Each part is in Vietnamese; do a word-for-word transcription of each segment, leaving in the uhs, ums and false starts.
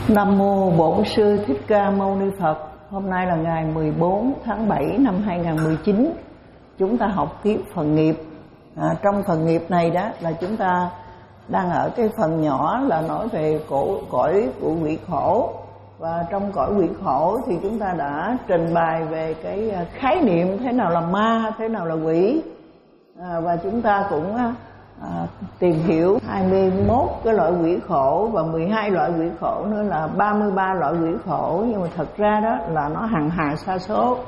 Nam mô Bổn Sư Thích Ca Mâu Ni Phật. Hôm nay là ngày mười bốn tháng bảy năm hai nghìn không trăm mười chín. Chúng ta học tiếp phần nghiệp. À, trong phần nghiệp này đó là chúng ta đang ở cái phần nhỏ là nói về cổ, cõi của quỷ khổ. Và trong cõi quỷ khổ thì chúng ta đã trình bày về cái khái niệm thế nào là ma, thế nào là quỷ. À, và chúng ta cũng à, tìm hiểu hai mươi mốt cái loại quỷ khổ và mười hai loại quỷ khổ nữa là ba mươi ba loại quỷ khổ. Nhưng mà thật ra đó là nó hằng hà sa số.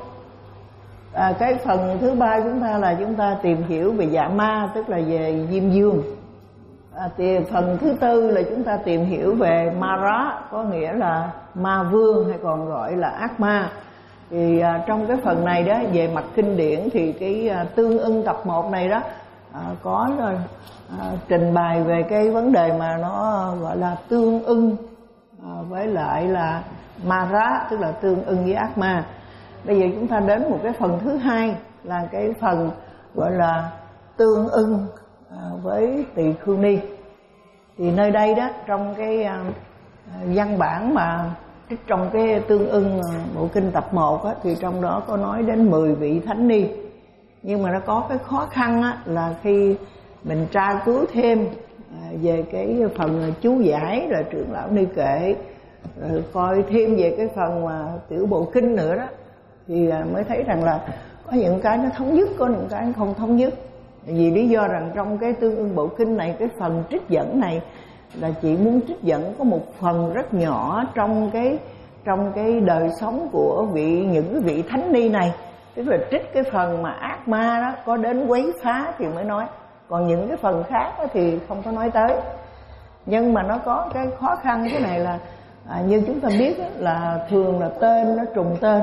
À, cái phần thứ ba chúng ta là chúng ta tìm hiểu về dạ ma, tức là về Diêm Dương. À, thì phần thứ tư là chúng ta tìm hiểu về ma rá, có nghĩa là ma vương hay còn gọi là ác ma. Thì à, trong cái phần này đó về mặt kinh điển thì cái à, tương ưng tập một này đó à, có rồi à, trình bày về cái vấn đề mà nó gọi là tương ưng à, với lại là ma rá, tức là tương ưng với ác ma. Bây giờ chúng ta đến một cái phần thứ hai là cái phần gọi là tương ưng à, với tỳ khưu ni. Thì nơi đây đó trong cái à, văn bản mà trong cái tương ưng bộ kinh tập một á, thì trong đó có nói đến mười vị thánh ni. Nhưng mà nó có cái khó khăn á, là khi mình tra cứu thêm về cái phần chú giải là trưởng lão ni kệ, rồi coi thêm về cái phần mà tiểu bộ kinh nữa đó, thì mới thấy rằng là có những cái nó thống nhất, có những cái nó không thống nhất. Vì lý do rằng trong cái tương ưng bộ kinh này, cái phần trích dẫn này là chỉ muốn trích dẫn có một phần rất nhỏ trong cái trong cái đời sống của vị những cái vị thánh ni này, tức là trích cái phần mà ác ma đó có đến quấy phá thì mới nói, còn những cái phần khác thì không có nói tới. Nhưng mà nó có cái khó khăn cái này là à, như chúng ta biết đó, là thường là tên nó trùng tên.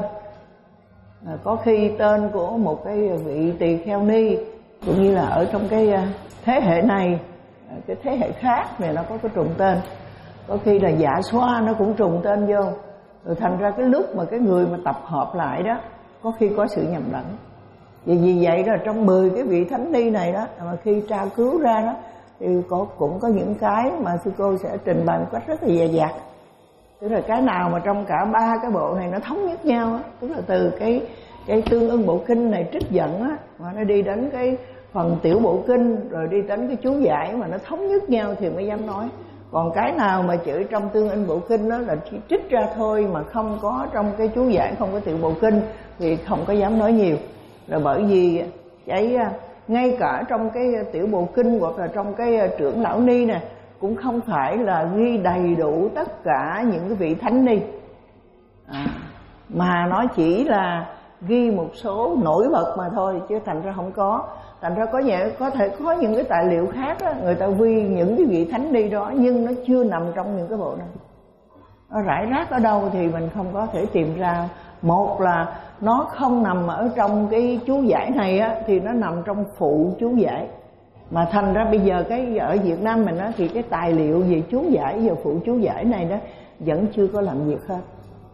À, có khi tên của một cái vị tỳ kheo ni cũng như là ở trong cái thế hệ này, cái thế hệ khác này nó có cái trùng tên. Có khi là dạ xoa nó cũng trùng tên vô, rồi thành ra cái lúc mà cái người mà tập hợp lại đó có khi có sự nhầm lẫn. Vì vì vậy là trong mười cái vị thánh ni này đó mà khi tra cứu ra đó thì có, cũng có những cái mà sư cô sẽ trình bày một cách rất là dè dặt. Tức là cái nào mà trong cả ba cái bộ này nó thống nhất nhau á, tức là từ cái cái tương ưng bộ kinh này trích dẫn á, mà nó đi đến cái phần tiểu bộ kinh, rồi đi đến cái chú giải mà nó thống nhất nhau thì mới dám nói. Còn cái nào mà chữ trong tương ưng bộ kinh đó là chỉ trích ra thôi mà không có trong cái chú giải, không có tiểu bộ kinh thì không có dám nói nhiều. Là bởi vì cái ngay cả trong cái tiểu bộ kinh hoặc là trong cái trưởng lão ni này cũng không phải là ghi đầy đủ tất cả những cái vị thánh ni, à, mà nó chỉ là ghi một số nổi bật mà thôi, chứ thành ra không có. Thành ra có nhẹ, có thể có những cái tài liệu khác đó, người ta ghi những cái vị thánh ni đó nhưng nó chưa nằm trong những cái bộ này. Nó rải rác ở đâu thì mình không có thể tìm ra. Một là nó không nằm ở trong cái chú giải này á, thì nó nằm trong phụ chú giải. Mà thành ra bây giờ cái ở Việt Nam mình á, thì cái tài liệu về chú giải, về phụ chú giải này đó vẫn chưa có làm việc hết.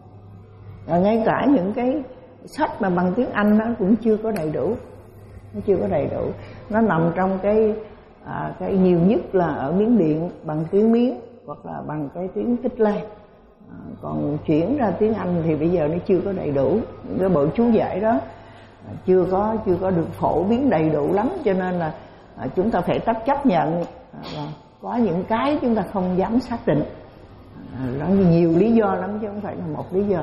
Và ngay cả những cái sách mà bằng tiếng Anh nó cũng chưa có đầy đủ. Nó chưa có đầy đủ. Nó nằm trong cái à, cái nhiều nhất là ở Miến Điện bằng tiếng Miến hoặc là bằng cái tiếng Tích Lan. À, còn chuyển ra tiếng Anh thì bây giờ nó chưa có đầy đủ. Những cái bộ chú giải đó à, chưa có chưa có được phổ biến đầy đủ lắm, cho nên là à, chúng ta phải chấp chấp nhận à, có những cái chúng ta không dám xác định. À, nó nhiều lý do lắm chứ không phải là một lý do.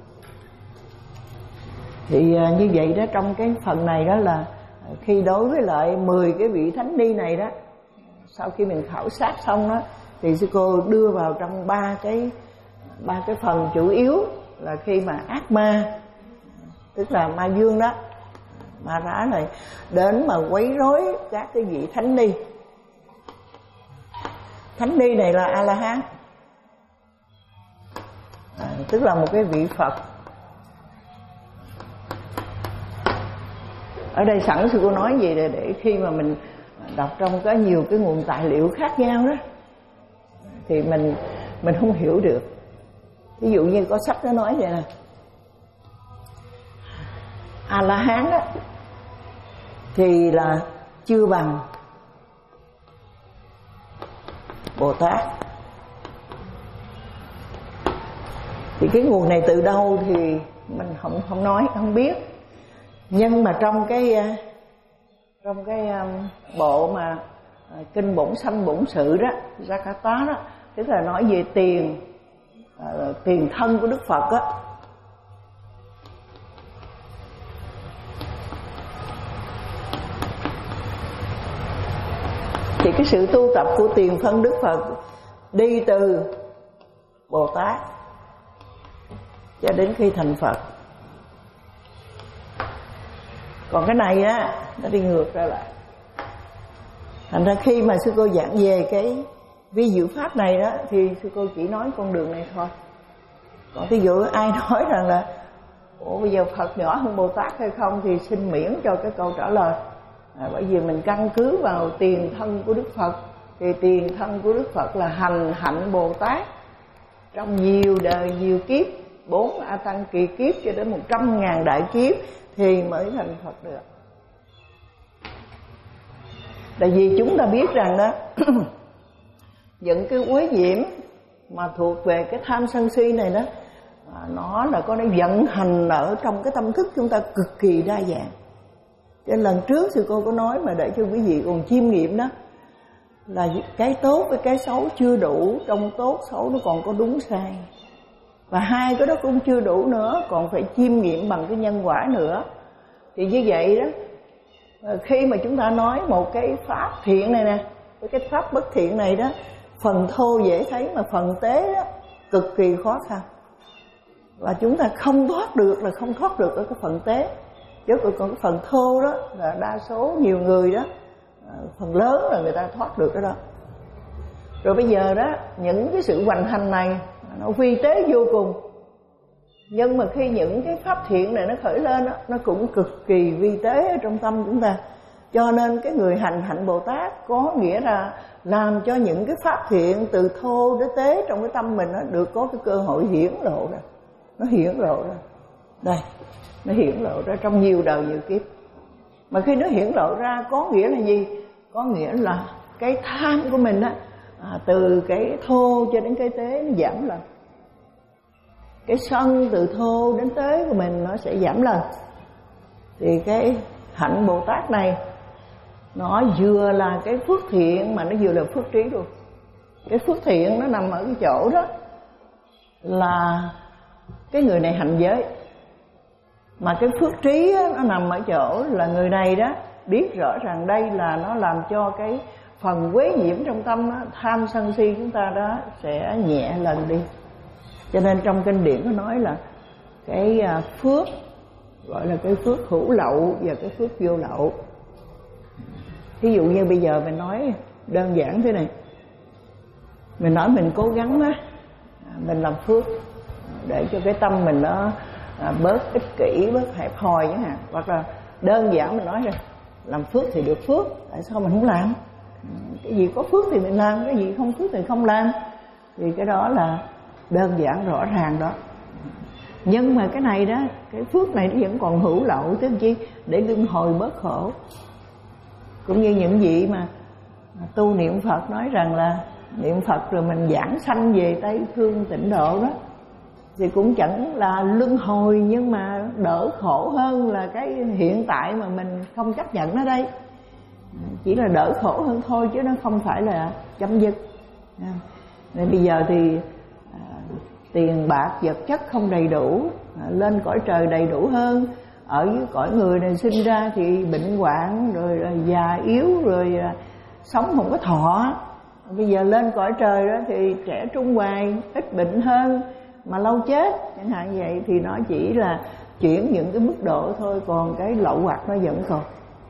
Thì à, như vậy đó, trong cái phần này đó là khi đối với lại mười cái vị thánh ni này đó, sau khi mình khảo sát xong đó thì sư cô đưa vào trong ba cái ba cái phần chủ yếu là khi mà ác ma, tức là ma dương đó, ma rá này đến mà quấy rối các cái vị thánh ni. Thánh ni này là A La Hán, à, tức là một cái vị Phật. Ở đây sẵn sư cô nói gì để, để khi mà mình đọc trong có nhiều cái nguồn tài liệu khác nhau đó thì mình mình không hiểu được. Ví dụ như có sách nó nói vậy nè, A La Hán đó thì là chưa bằng Bồ Tát. Thì cái nguồn này từ đâu thì mình không không nói, không biết. Nhưng mà trong cái trong cái bộ mà kinh Bổn Sanh Bổn Sự đó, Jakata đó, tức là nói về tiền uh, tiền thân của Đức Phật á. Thì cái sự tu tập của tiền thân Đức Phật đi từ Bồ Tát cho đến khi thành Phật. Còn cái này á, nó đi ngược ra lại. Thành ra khi mà sư cô giảng về cái vi diệu pháp này đó, thì sư cô chỉ nói con đường này thôi. Còn ví dụ ai nói rằng là ủa bây giờ Phật nhỏ hơn Bồ Tát hay không, thì xin miễn cho cái câu trả lời. À, bởi vì mình căn cứ vào tiền thân của Đức Phật. Thì tiền thân của Đức Phật là hành hạnh Bồ Tát trong nhiều đời nhiều kiếp, bốn A Tăng kỳ kiếp cho đến một trăm ngàn đại kiếp thì mới thành Phật được. Tại vì chúng ta biết rằng đó những cái uế nhiễm mà thuộc về cái tham sân si này đó, nó là có nó vận hành ở trong cái tâm thức chúng ta cực kỳ đa dạng. Cho nên lần trước sư cô có nói mà để cho quý vị còn chiêm nghiệm đó, là cái tốt với cái xấu chưa đủ, trong tốt xấu nó còn có đúng sai. Và hai cái đó cũng chưa đủ nữa, còn phải chiêm nghiệm bằng cái nhân quả nữa. Thì như vậy đó, khi mà chúng ta nói một cái pháp thiện này nè, với cái pháp bất thiện này đó, phần thô dễ thấy mà phần tế đó cực kỳ khó khăn. Và chúng ta không thoát được là không thoát được ở cái phần tế. Chứ còn cái phần thô đó là đa số nhiều người đó, phần lớn là người ta thoát được cái đó. Rồi bây giờ đó, những cái sự hoành hành này nó vi tế vô cùng. Nhưng mà khi những cái pháp thiện này nó khởi lên đó, nó cũng cực kỳ vi tế ở trong tâm chúng ta. Cho nên cái người hành hạnh Bồ Tát có nghĩa là làm cho những cái pháp thiện từ thô đến tế trong cái tâm mình nó được có cái cơ hội hiển lộ ra. Nó hiển lộ ra. Đây, nó hiển lộ ra trong nhiều đời nhiều kiếp. Mà khi nó hiển lộ ra có nghĩa là gì? Có nghĩa là cái tham của mình á, à, từ cái thô cho đến cái tế nó giảm lần. Cái sân từ thô đến tế của mình nó sẽ giảm lần. Thì cái hạnh Bồ Tát này nó vừa là cái phước thiện mà nó vừa là phước trí luôn. Cái phước thiện nó nằm ở cái chỗ đó là cái người này hành giới. Mà cái phước trí á, nó nằm ở chỗ là người này đó biết rõ ràng đây là nó làm cho cái phần quế nhiễm trong tâm đó, tham sân si chúng ta đó sẽ nhẹ lần đi. Cho nên trong kinh điển nó nói là cái phước gọi là cái phước hữu lậu và cái phước vô lậu. Ví dụ như bây giờ mình nói đơn giản thế này, mình nói mình cố gắng á, mình làm phước để cho cái tâm mình nó bớt ích kỷ, bớt hẹp hòi chẳng hạn. Hoặc là đơn giản mình nói rồi, làm phước thì được phước, tại sao mình không làm? Cái gì có phước thì mình làm, cái gì không phước thì không làm. Thì cái đó là đơn giản rõ ràng đó. Nhưng mà cái này đó, cái phước này nó vẫn còn hữu lậu, tức chi? Để luân hồi bớt khổ. Cũng như những vị mà tu niệm Phật nói rằng là niệm Phật rồi mình giảng sanh về Tây Phương Tịnh Độ đó, thì cũng chẳng là luân hồi, nhưng mà đỡ khổ hơn là cái hiện tại mà mình không chấp nhận nó đây. Chỉ là đỡ khổ hơn thôi chứ nó không phải là chấm dứt. Nên bây giờ thì à, tiền bạc vật chất không đầy đủ, à, lên cõi trời đầy đủ hơn. Ở dưới cõi người này sinh ra thì bệnh hoạn, rồi, rồi già yếu, rồi à, sống không có thọ. Bây giờ lên cõi trời đó thì trẻ trung hoài, ít bệnh hơn mà lâu chết chẳng hạn vậy. Thì nó chỉ là chuyển những cái mức độ thôi, còn cái lậu hoặc nó vẫn còn.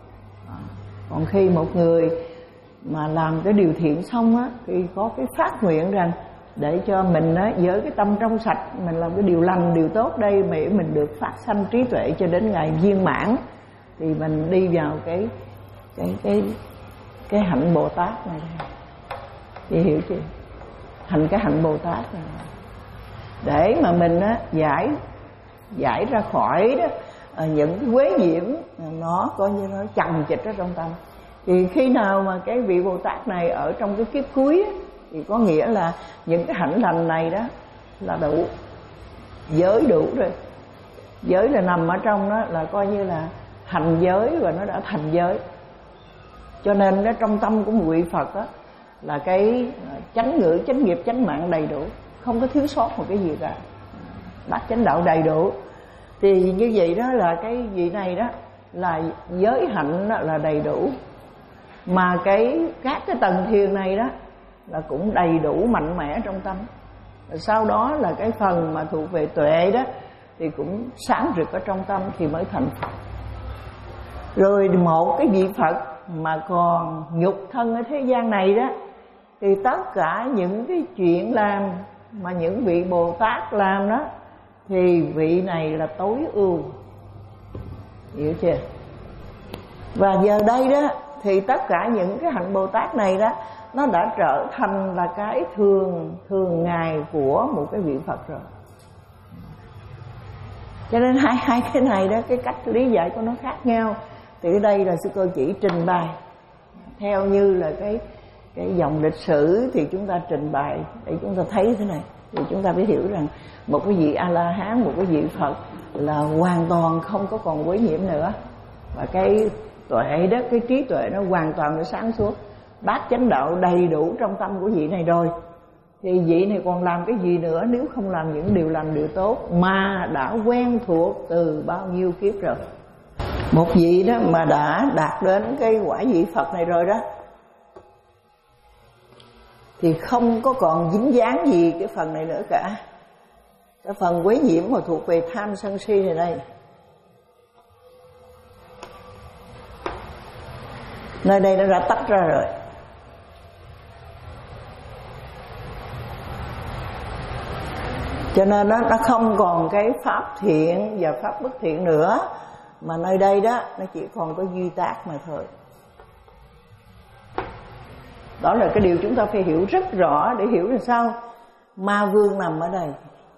Còn khi một người mà làm cái điều thiện xong á, thì có cái phát nguyện rằng để cho mình á, với cái tâm trong sạch, mình làm cái điều lành, điều tốt đây để mình được phát sanh trí tuệ cho đến ngày viên mãn, thì mình đi vào cái cái cái cái hạnh Bồ Tát này. Chị hiểu chưa? Thành cái hạnh Bồ Tát này để mà mình á, giải giải ra khỏi đó những cái quế nhiễm nó coi như nó chằng chịt ở trong tâm. Thì khi nào mà cái vị Bồ Tát này ở trong cái kiếp cuối á, thì có nghĩa là những cái hạnh lành này đó là đủ. giới đủ rồi. Giới là nằm ở trong đó, là coi như là hành giới và nó đã thành giới. Cho nên đó, trong tâm của một vị Phật đó, là cái chánh ngữ, chánh nghiệp, chánh mạng đầy đủ, không có thiếu sót một cái gì cả, bát chánh đạo đầy đủ. Thì như vậy đó là cái vị này đó là giới hạnh đó là đầy đủ, mà cái các cái tầng thiền này đó là cũng đầy đủ mạnh mẽ trong tâm. Rồi sau đó là cái phần mà thuộc về tuệ đó thì cũng sáng rực ở trong tâm thì mới thành Phật. Rồi một cái vị Phật mà còn nhục thân ở thế gian này đó, thì tất cả những cái chuyện làm mà những vị Bồ Tát làm đó, thì vị này là tối ưu, hiểu chưa? Và giờ đây đó thì tất cả những cái hạnh Bồ Tát này đó, nó đã trở thành là cái thường thường ngày của một cái vị Phật rồi. Cho nên hai hai cái này đó, cái cách lý giải của nó khác nhau. Thì ở đây là sư cô chỉ trình bày theo như là cái cái dòng lịch sử thì chúng ta trình bày để chúng ta thấy thế này, thì chúng ta phải hiểu rằng một cái vị A La Hán, một cái vị Phật là hoàn toàn không có còn quấy nhiễm nữa, và cái tuệ đó, cái trí tuệ nó hoàn toàn nó sáng suốt, bát chánh đạo đầy đủ trong tâm của vị này rồi. Thì vị này còn làm cái gì nữa nếu không làm những điều lành điều tốt mà đã quen thuộc từ bao nhiêu kiếp rồi. Một vị đó mà đã đạt đến cái quả vị Phật này rồi đó, thì không có còn dính dáng gì cái phần này nữa cả. Cái phần quấy nhiễm mà thuộc về tham sân si này đây, nơi đây nó đã tách ra rồi. Cho nên nó, nó không còn cái pháp thiện và pháp bất thiện nữa, mà nơi đây đó nó chỉ còn có duy tác mà thôi. Đó là cái điều chúng ta phải hiểu rất rõ để hiểu là sao ma vương nằm ở đây.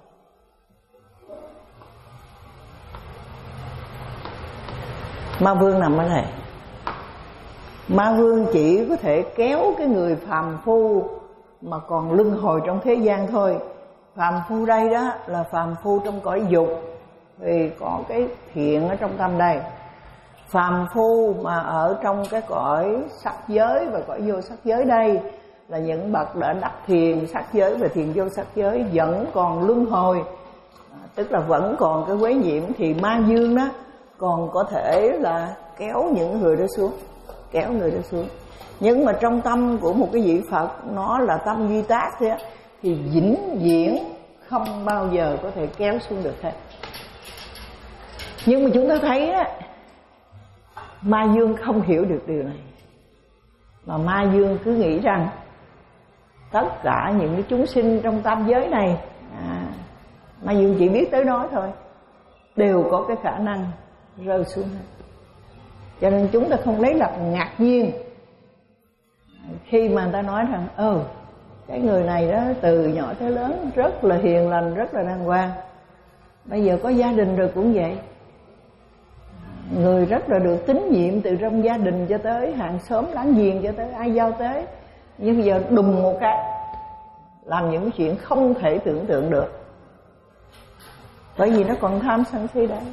Ma vương nằm ở đây. Ma vương chỉ có thể kéo cái người phàm phu mà còn luân hồi trong thế gian thôi. Phàm phu đây đó là phàm phu trong cõi dục, thì có cái thiện ở trong tâm đây. Phàm phu mà ở trong cái cõi sắc giới và cõi vô sắc giới đây là những bậc đã đắc thiền sắc giới và thiền vô sắc giới vẫn còn luân hồi, tức là vẫn còn cái quấy nhiễm. Thì ma dương đó còn có thể là kéo những người đó xuống, kéo người đó xuống. Nhưng mà trong tâm của một cái vị Phật, nó là tâm duy tác thế, thì vĩnh viễn không bao giờ có thể kéo xuống được hết. Nhưng mà chúng ta thấy á, ma dương không hiểu được điều này, mà ma dương cứ nghĩ rằng tất cả những cái chúng sinh trong tam giới này, à, ma dương chỉ biết tới đó thôi, đều có cái khả năng rơi xuống hết. Cho nên chúng ta không lấy làm ngạc nhiên khi mà người ta nói rằng ừ, cái người này đó từ nhỏ tới lớn rất là hiền lành, rất là đàng hoàng, bây giờ có gia đình rồi cũng vậy, người rất là được tín nhiệm từ trong gia đình cho tới hàng xóm láng giềng, cho tới ai giao tế. Nhưng bây giờ đùng một cái làm những chuyện không thể tưởng tượng được, bởi vì nó còn tham sân si đấy,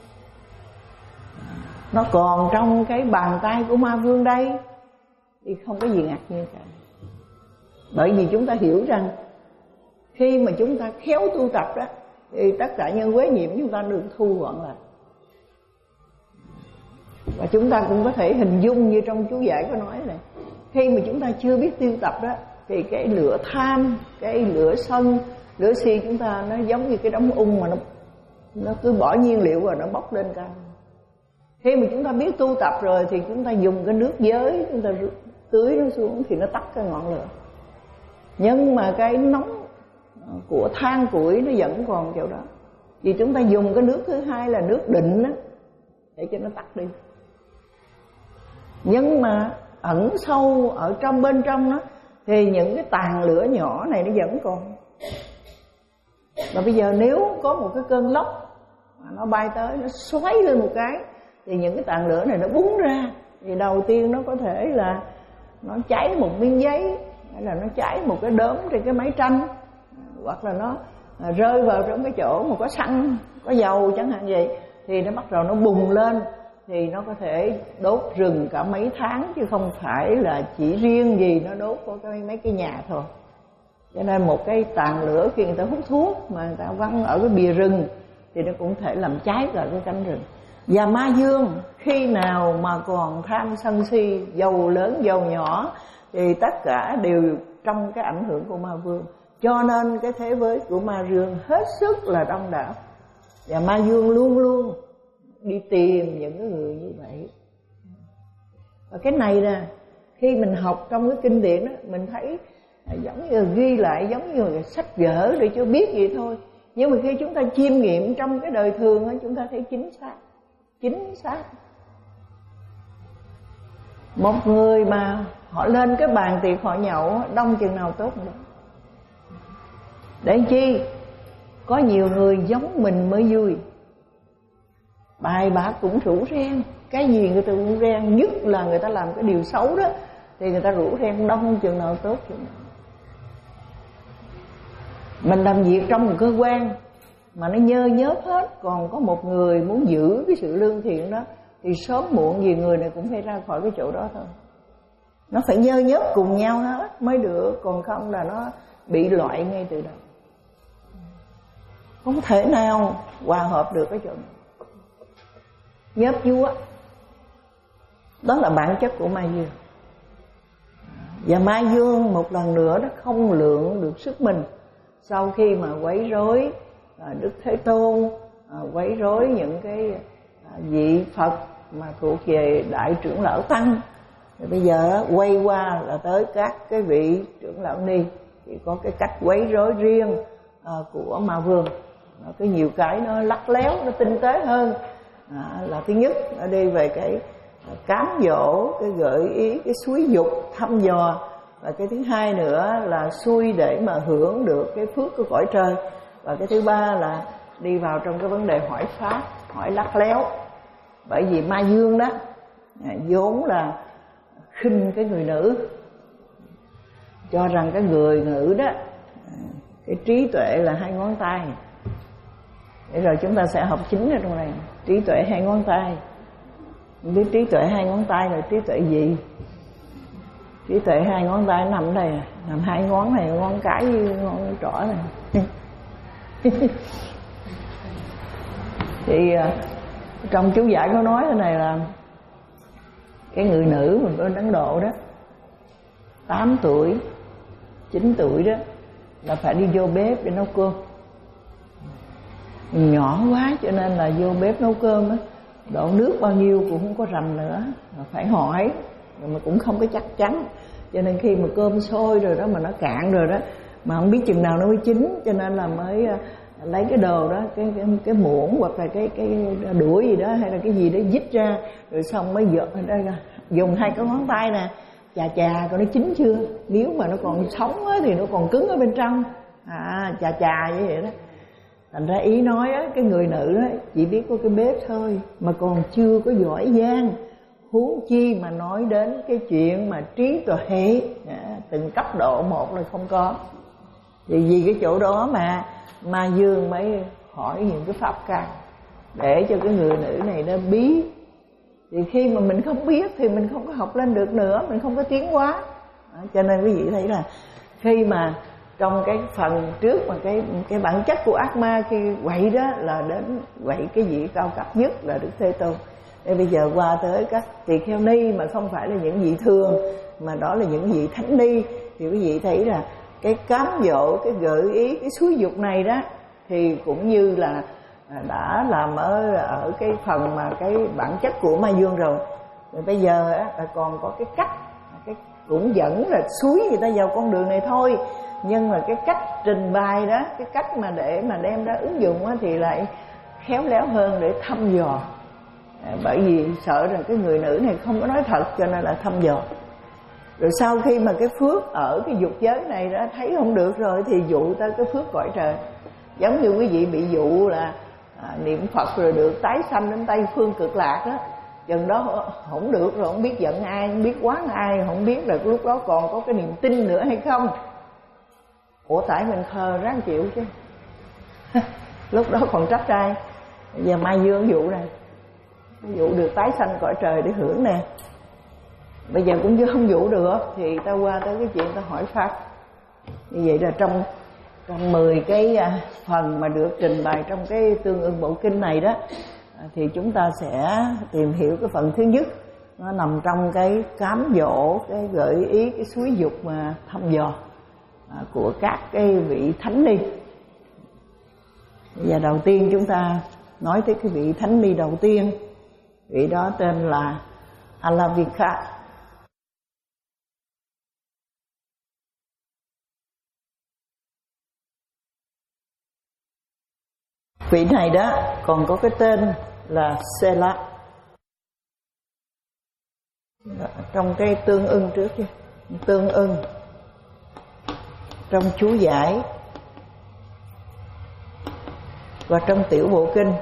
nó còn trong cái bàn tay của ma vương đây, thì không có gì ngạc nhiên cả. Bởi vì chúng ta hiểu rằng khi mà chúng ta khéo tu tập đó, thì tất cả những quế nhiễm chúng ta được thu gọn lại. Và chúng ta cũng có thể hình dung như trong chú giải có nói này, khi mà chúng ta chưa biết tu tập đó, thì cái lửa tham, cái lửa sân, lửa si chúng ta nó giống như cái đống ung mà nó nó cứ bỏ nhiên liệu và nó bốc lên cao. Khi mà chúng ta biết tu tập rồi thì chúng ta dùng cái nước giới, chúng ta tưới nó xuống thì nó tắt cái ngọn lửa. Nhưng mà cái nóng của than củi nó vẫn còn chỗ đó, vì chúng ta dùng cái nước thứ hai là nước định đó, để cho nó tắt đi. Nhưng mà ẩn sâu ở trong bên trong đó, thì những cái tàn lửa nhỏ này nó vẫn còn. Và bây giờ nếu có một cái cơn lốc mà nó bay tới, nó xoáy lên một cái, thì những cái tàn lửa này nó búng ra. Thì đầu tiên nó có thể là nó cháy một miếng giấy, hay là nó cháy một cái đốm trên cái máy tranh, hoặc là nó à, rơi vào trong cái chỗ mà có xăng, có dầu chẳng hạn vậy, thì nó bắt đầu nó bùng lên, thì nó có thể đốt rừng cả mấy tháng, chứ không phải là chỉ riêng gì nó đốt có cái mấy cái nhà thôi. Cho nên một cái tàn lửa khi người ta hút thuốc mà người ta văng ở cái bìa rừng thì nó cũng thể làm cháy cả cái cánh rừng. Và ma dương khi nào mà còn tham sân si, giàu lớn giàu nhỏ, thì tất cả đều trong cái ảnh hưởng của ma vương. Cho nên cái thế giới của ma dương hết sức là đông đảo, và ma dương luôn luôn đi tìm những cái người như vậy. Và cái này nè, khi mình học trong cái kinh điển đó, mình thấy giống như ghi lại, giống như là sách vở để cho biết vậy thôi. Nhưng mà khi chúng ta chiêm nghiệm trong cái đời thường đó, chúng ta thấy chính xác, chính xác. Một người mà họ lên cái bàn tiệc họ nhậu đông chừng nào tốt nữa. Để chi? Có nhiều người giống mình mới vui. Bài bạc cũng rủ reng, cái gì người ta cũng reng, nhất là người ta làm cái điều xấu đó thì người ta rủ reng đông chừng nào tốt chừng nào. Mình làm việc trong một cơ quan mà nó nhơ nhớp hết, còn có một người muốn giữ cái sự lương thiện đó, thì sớm muộn gì người này cũng phải ra khỏi cái chỗ đó thôi. Nó phải nhơ nhớp cùng nhau hết mới được, còn không là nó bị loại ngay từ đầu. Không thể nào hòa hợp được cái chỗ này. Nhớp vúa, đó là bản chất của ma dương. Và ma dương một lần nữa nó không lượng được sức mình sau khi mà quấy rối Đức Thế Tôn, quấy rối những cái vị Phật mà thuộc về đại trưởng lão tăng. Rồi bây giờ quay qua là tới các cái vị trưởng lão ni, thì có cái cách quấy rối riêng của ma vương. Nó có nhiều cái nó lắt léo, nó tinh tế hơn. À, là thứ nhất nó đi về cái cám dỗ, cái gợi ý, cái xúi dục thăm dò. Và cái thứ hai nữa là xui để mà hưởng được cái phước của cõi trời. Và cái thứ ba là đi vào trong cái vấn đề hỏi pháp, hỏi lắt léo. Bởi vì ma dương đó vốn là khinh cái người nữ, cho rằng cái người nữ đó cái trí tuệ là hai ngón tay. Để rồi chúng ta sẽ học chính ở trong này, trí tuệ hai ngón tay. Không biết trí tuệ hai ngón tay là trí tuệ gì? Trí tuệ hai ngón tay nằm ở đây, nằm hai ngón này, ngón cái với ngón trỏ này. Thì trong chú giải có nói thế này là cái người nữ mình bên Ấn Độ đó, tám tuổi, chín tuổi đó là phải đi vô bếp để nấu cơm. Nhỏ quá cho nên là vô bếp nấu cơm á, độ nước bao nhiêu cũng không có rành nữa, mà phải hỏi, mà cũng không có chắc chắn. Cho nên khi mà cơm sôi rồi đó mà nó cạn rồi đó, mà không biết chừng nào nó mới chín, cho nên là mới lấy cái đồ đó, cái cái, cái muỗng hoặc là cái cái đũa gì đó hay là cái gì đó dít ra, rồi xong mới giật đây là dùng hai cái ngón tay nè chà chà coi nó chín chưa. Nếu mà nó còn sống á, thì nó còn cứng ở bên trong, à chà chà như vậy đó. Thành ra ý nói á, cái người nữ đó chỉ biết có cái bếp thôi mà còn chưa có giỏi giang, huống chi mà nói đến cái chuyện mà trí tuệ à, từng cấp độ một là không có. Vì vì cái chỗ đó mà ma dương mới hỏi những cái pháp căn để cho cái người nữ này nó biết. Thì khi mà mình không biết thì mình không có học lên được nữa, mình không có tiến hóa. À, cho nên quý vị thấy là khi mà trong cái phần trước mà cái cái bản chất của ác ma khi quậy đó là đến quậy cái vị cao cấp nhất là Đức Thế Tôn. Để bây giờ qua tới các tỳ kheo ni mà không phải là những vị thường, mà đó là những vị thánh ni, thì quý vị thấy là cái cám dỗ, cái gợi ý, cái xúi dục này đó thì cũng như là đã làm ở ở cái phần mà cái bản chất của ma dương rồi. Rồi bây giờ á, còn có cái cách, cái cũng vẫn là xúi người ta vào con đường này thôi, nhưng mà cái cách trình bày đó, cái cách mà để mà đem ra ứng dụng á, thì lại khéo léo hơn để thăm dò. À, bởi vì sợ rằng cái người nữ này không có nói thật cho nên là thăm dò. Rồi sau khi mà cái phước ở cái dục giới này đã thấy không được rồi thì dụ tới cái phước cõi trời. Giống như quý vị bị dụ là à, niệm Phật rồi được tái sanh đến Tây Phương Cực Lạc đó. Chừng đó không được rồi, không biết giận ai, không biết quán ai, không biết là lúc đó còn có cái niềm tin nữa hay không. Ủa tại mình khờ ráng chịu chứ. Lúc đó còn trách trai, giờ mai dương vụ này, vụ được tái sanh cõi trời để hưởng nè. Bây giờ cũng chưa không vụ được thì ta qua tới cái chuyện ta hỏi pháp. Như vậy là trong trong mười cái phần mà được trình bày trong cái Tương Ưng Bộ Kinh này đó, thì chúng ta sẽ tìm hiểu cái phần thứ nhất, nó nằm trong cái cám dỗ, cái gợi ý, cái xúi dục mà thăm dò của các cái vị thánh ni. Bây giờ đầu tiên chúng ta nói tới cái vị thánh ni đầu tiên, vị đó tên là Alavika. Vị này đó còn có cái tên là Sela. Trong cái Tương Ưng trước kia, Tương Ưng trong chú giải và trong Tiểu Bộ Kinh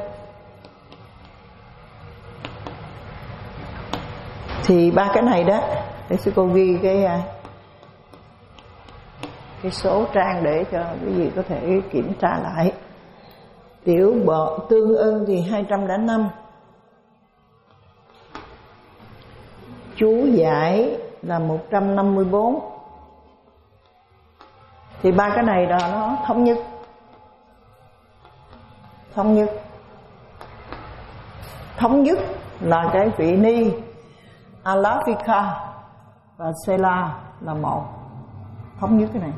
thì ba cái này đó, để sư cô ghi cái cái số trang để cho quý vị có thể kiểm tra lại. Tiểu Bộ Tương Ưng thì hai trăm lẻ năm, chú giải là một trăm năm mươi bốn. Thì ba cái này là nó thống nhất. Thống nhất Thống nhất là cái vị ni Alavika và Sela là một. Thống nhất cái này.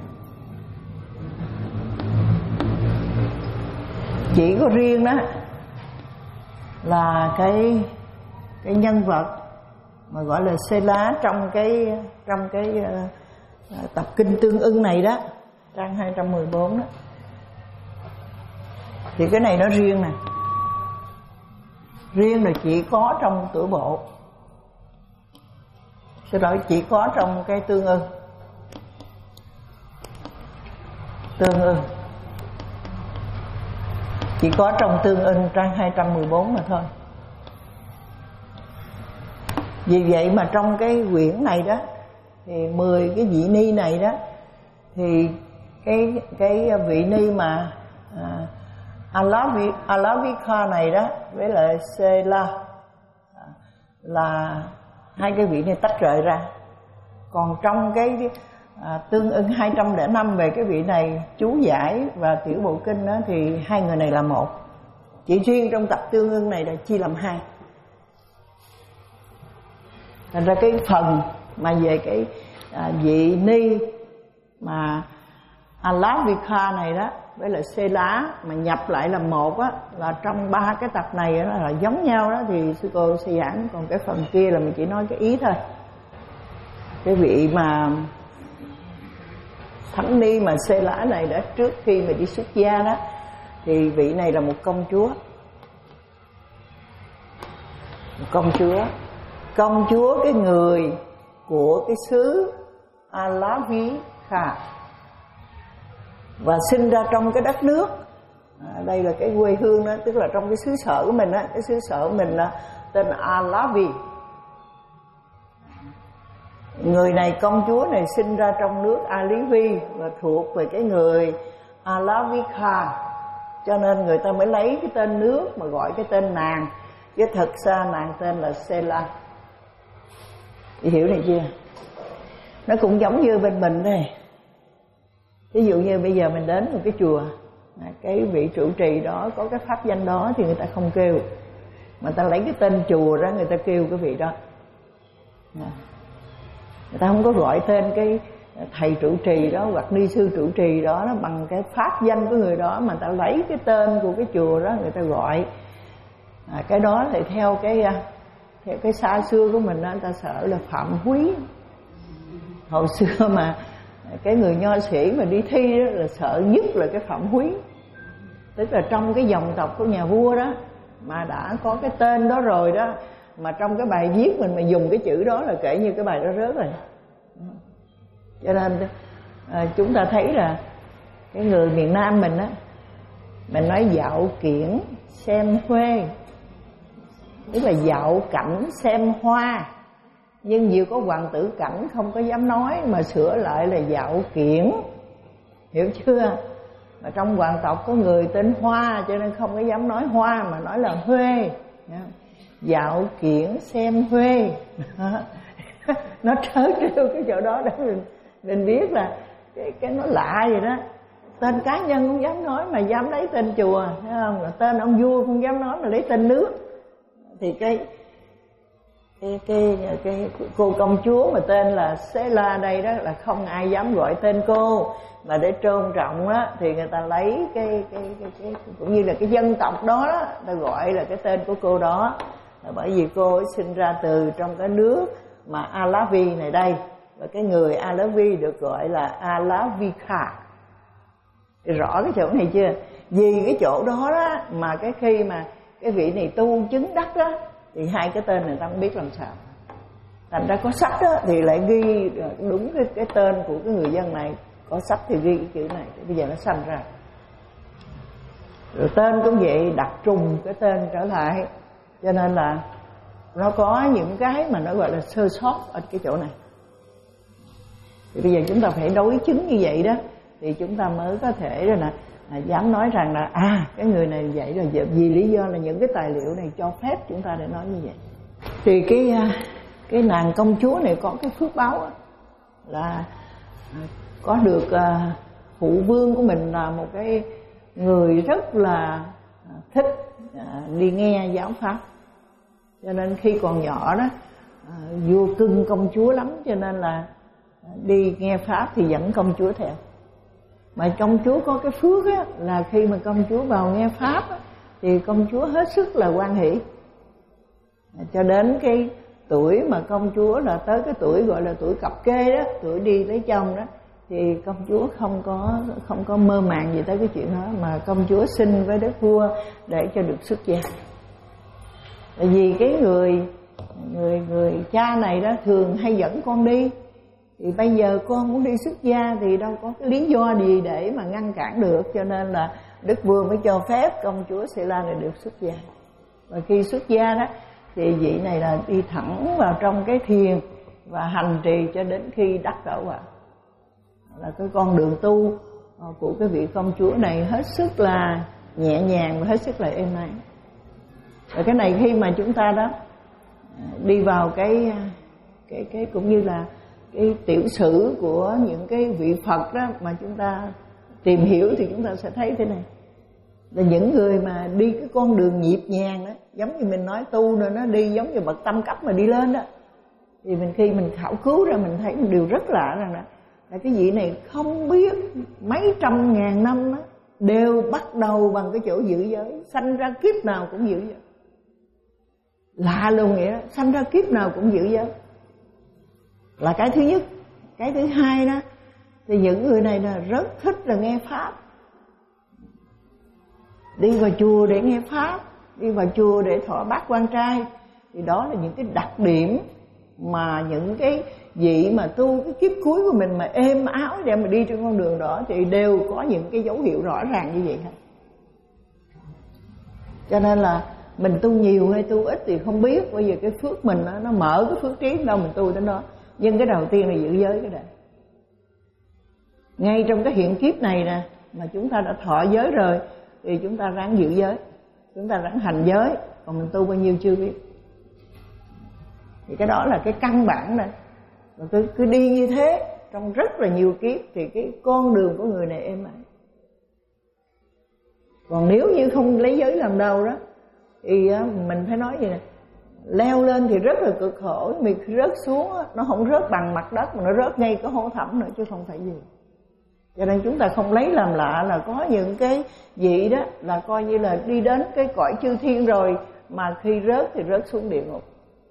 Chỉ có riêng đó là cái cái nhân vật mà gọi là Sela trong cái trong cái uh, tập kinh Tương Ưng này đó, trang hai trăm mười bốn đó, thì cái này nó riêng nè, riêng là chỉ có trong Tử Bộ, sau đó chỉ có trong cái Tương Ưng. Tương Ưng chỉ có trong Tương Ưng trang hai trăm mười bốn mà thôi. Vì vậy mà trong cái quyển này đó thì mười cái vị ni này đó, thì cái cái vị ni mà à, Alavika này đó với lại Sela là hai cái vị này tách rời ra. Còn trong cái à, Tương Ưng hai trăm lẻ năm về cái vị này chú giải và Tiểu Bộ Kinh đó, thì hai người này là một. Chỉ riêng trong tập Tương Ưng này là chia làm hai. Thành ra cái phần mà về cái à, vị ni mà Alavika này đó với lại Sela mà nhập lại là một á, là trong ba cái tập này đó là giống nhau đó, thì sư cô sẽ giảng. Còn cái phần kia là mình chỉ nói cái ý thôi. Cái vị mà thánh ni mà Sela này đã trước khi mà đi xuất gia đó, thì vị này là một công chúa. Một công chúa Công chúa cái người của cái xứ Alavika và sinh ra trong cái đất nước à, đây là cái quê hương đó, tức là trong cái xứ sở của mình á, cái xứ sở của mình là tên Alavi. Người này, công chúa này sinh ra trong nước Alivi và thuộc về cái người Alavika, cho nên người ta mới lấy cái tên nước mà gọi cái tên nàng, chứ thật ra nàng tên là Sela. Chị hiểu này chưa? Nó cũng giống như bên mình đây. Ví dụ như bây giờ mình đến một cái chùa, cái vị trụ trì đó có cái pháp danh đó thì người ta không kêu, mà ta lấy cái tên chùa ra người ta kêu cái vị đó. Người ta không có gọi tên cái thầy trụ trì đó hoặc ni sư trụ trì đó, nó bằng cái pháp danh của người đó, mà ta lấy cái tên của cái chùa đó người ta gọi. À, cái đó thì theo cái theo cái xa xưa của mình đó, người ta sợ là phạm húy. Hồi xưa mà cái người nho sĩ mà đi thi đó là sợ nhất là cái phạm húy, tức là trong cái dòng tộc của nhà vua đó mà đã có cái tên đó rồi đó, mà trong cái bài viết mình mà dùng cái chữ đó là kể như cái bài đó rớt rồi. Cho nên à, chúng ta thấy là cái người miền Nam mình á, mình nói dạo kiển xem huê, tức là dạo cảnh xem hoa, nhưng nhiều có hoàng tử cảnh không có dám nói mà sửa lại là dạo kiển, hiểu chưa? Mà trong hoàng tộc có người tên Hoa, cho nên không có dám nói Hoa mà nói là Huê. Dạo kiển xem Huê. Nó trớ trêu cái chỗ đó để mình, mình biết là cái, cái nó lạ vậy đó. Tên cá nhân không dám nói mà dám lấy tên chùa, thấy không? Là tên ông vua không dám nói mà lấy tên nước. Thì cái cái cái, cái cô công chúa mà tên là Sela đây đó là không ai dám gọi tên cô, mà để tôn trọng á thì người ta lấy cái cái cái, cái cũng như là cái dân tộc đó, đó ta gọi là cái tên của cô đó, là bởi vì cô ấy sinh ra từ trong cái nước mà Alavi này đây, và cái người Alavi được gọi là Alavika. Thì rõ cái chỗ này chưa? Vì cái chỗ đó đó mà cái khi mà cái vị này tu chứng đắc đó thì hai cái tên này ta không biết làm sao. Thành ra có sách đó thì lại ghi đúng cái, cái tên của cái người dân này, có sách thì ghi cái chữ này, thì bây giờ nó sanh ra. Rồi tên cũng vậy, đặt trùng cái tên trở lại, cho nên là nó có những cái mà nó gọi là sơ sót ở cái chỗ này. Thì bây giờ chúng ta phải đối chứng như vậy đó, thì chúng ta mới có thể rồi là, là dám nói rằng là à cái người này vậy là vì lý do là những cái tài liệu này cho phép chúng ta để nói như vậy. Thì cái cái nàng công chúa này có cái phước báo đó, là có được uh, phụ vương của mình là một cái người rất là thích uh, đi nghe giáo pháp, cho nên khi còn nhỏ đó uh, vua cưng công chúa lắm, cho nên là uh, đi nghe pháp thì dẫn công chúa theo. Mà công chúa có cái phước á, là khi mà công chúa vào nghe pháp á, thì công chúa hết sức là hoan hỷ, cho đến cái tuổi mà công chúa là tới cái tuổi gọi là tuổi cập kê đó, tuổi đi lấy chồng đó, thì công chúa không có không có mơ màng gì tới cái chuyện đó, mà công chúa xin với đức vua để cho được xuất gia. Tại vì cái người người người cha này đó thường hay dẫn con đi, thì bây giờ con muốn đi xuất gia thì đâu có cái lý do gì để mà ngăn cản được, cho nên là đức vua mới cho phép công chúa Sela này được xuất gia. Và khi xuất gia đó thì vị này là đi thẳng vào trong cái thiền và hành trì cho đến khi đắc đạo quả. Là cái con đường tu của cái vị công chúa này hết sức là nhẹ nhàng và hết sức là êm ái. Và cái này khi mà chúng ta đó đi vào cái cái cái cũng như là cái tiểu sử của những cái vị Phật đó mà chúng ta tìm hiểu, thì chúng ta sẽ thấy thế này, là những người mà đi cái con đường nhịp nhàng đó, giống như mình nói tu rồi nó đi giống như bậc tam cấp mà đi lên đó, thì mình khi mình khảo cứu ra mình thấy một điều rất lạ rằng là, là cái vị này không biết mấy trăm ngàn năm đó, đều bắt đầu bằng cái chỗ giữ giới, sanh ra kiếp nào cũng giữ giới. Lạ luôn nghĩa đó, sanh ra kiếp nào cũng giữ giới là cái thứ nhất. Cái thứ hai đó thì những người này là rất thích là nghe pháp, đi vào chùa để nghe pháp, đi vào chùa để thọ bát quan trai. Thì đó là những cái đặc điểm mà những cái vị mà tu cái kiếp cuối của mình mà êm áo để mà đi trên con đường đó thì đều có những cái dấu hiệu rõ ràng như vậy hết. Cho nên là mình tu nhiều hay tu ít thì không biết, bây giờ cái phước mình nó, nó mở cái phước trí đâu mình tu đến đó. Nhưng cái đầu tiên là giữ giới cái này. Ngay trong cái hiện kiếp này nè mà chúng ta đã thọ giới rồi thì chúng ta ráng giữ giới, chúng ta ráng hành giới, còn mình tu bao nhiêu chưa biết. Thì cái đó là cái căn bản này. Và cứ, cứ đi như thế trong rất là nhiều kiếp thì cái con đường của người này êm ái. Còn nếu như không lấy giới làm đầu đó thì mình phải nói gì nè, leo lên thì rất là cực khổ, mình rớt xuống nó không rớt bằng mặt đất mà nó rớt ngay cái hố thẳm nữa chứ không phải gì. Cho nên chúng ta không lấy làm lạ là có những cái vị đó là coi như là đi đến cái cõi chư thiên rồi mà khi rớt thì rớt xuống địa ngục.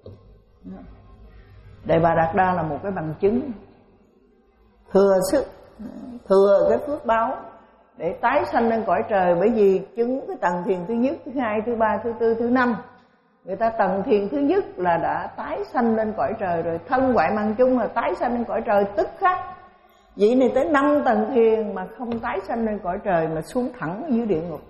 Đề Bà Đạt Đa là một cái bằng chứng thừa sức, thừa cái phước báo để tái sanh lên cõi trời. Bởi vì chứng cái tầng thiền thứ nhất, thứ hai, thứ ba, thứ tư, thứ năm, người ta tầng thiền thứ nhất là đã tái sanh lên cõi trời rồi, thân ngoại mang chung là tái sanh lên cõi trời tức khắc. Vậy này tới năm tầng thiền mà không tái sanh lên cõi trời mà xuống thẳng dưới địa ngục.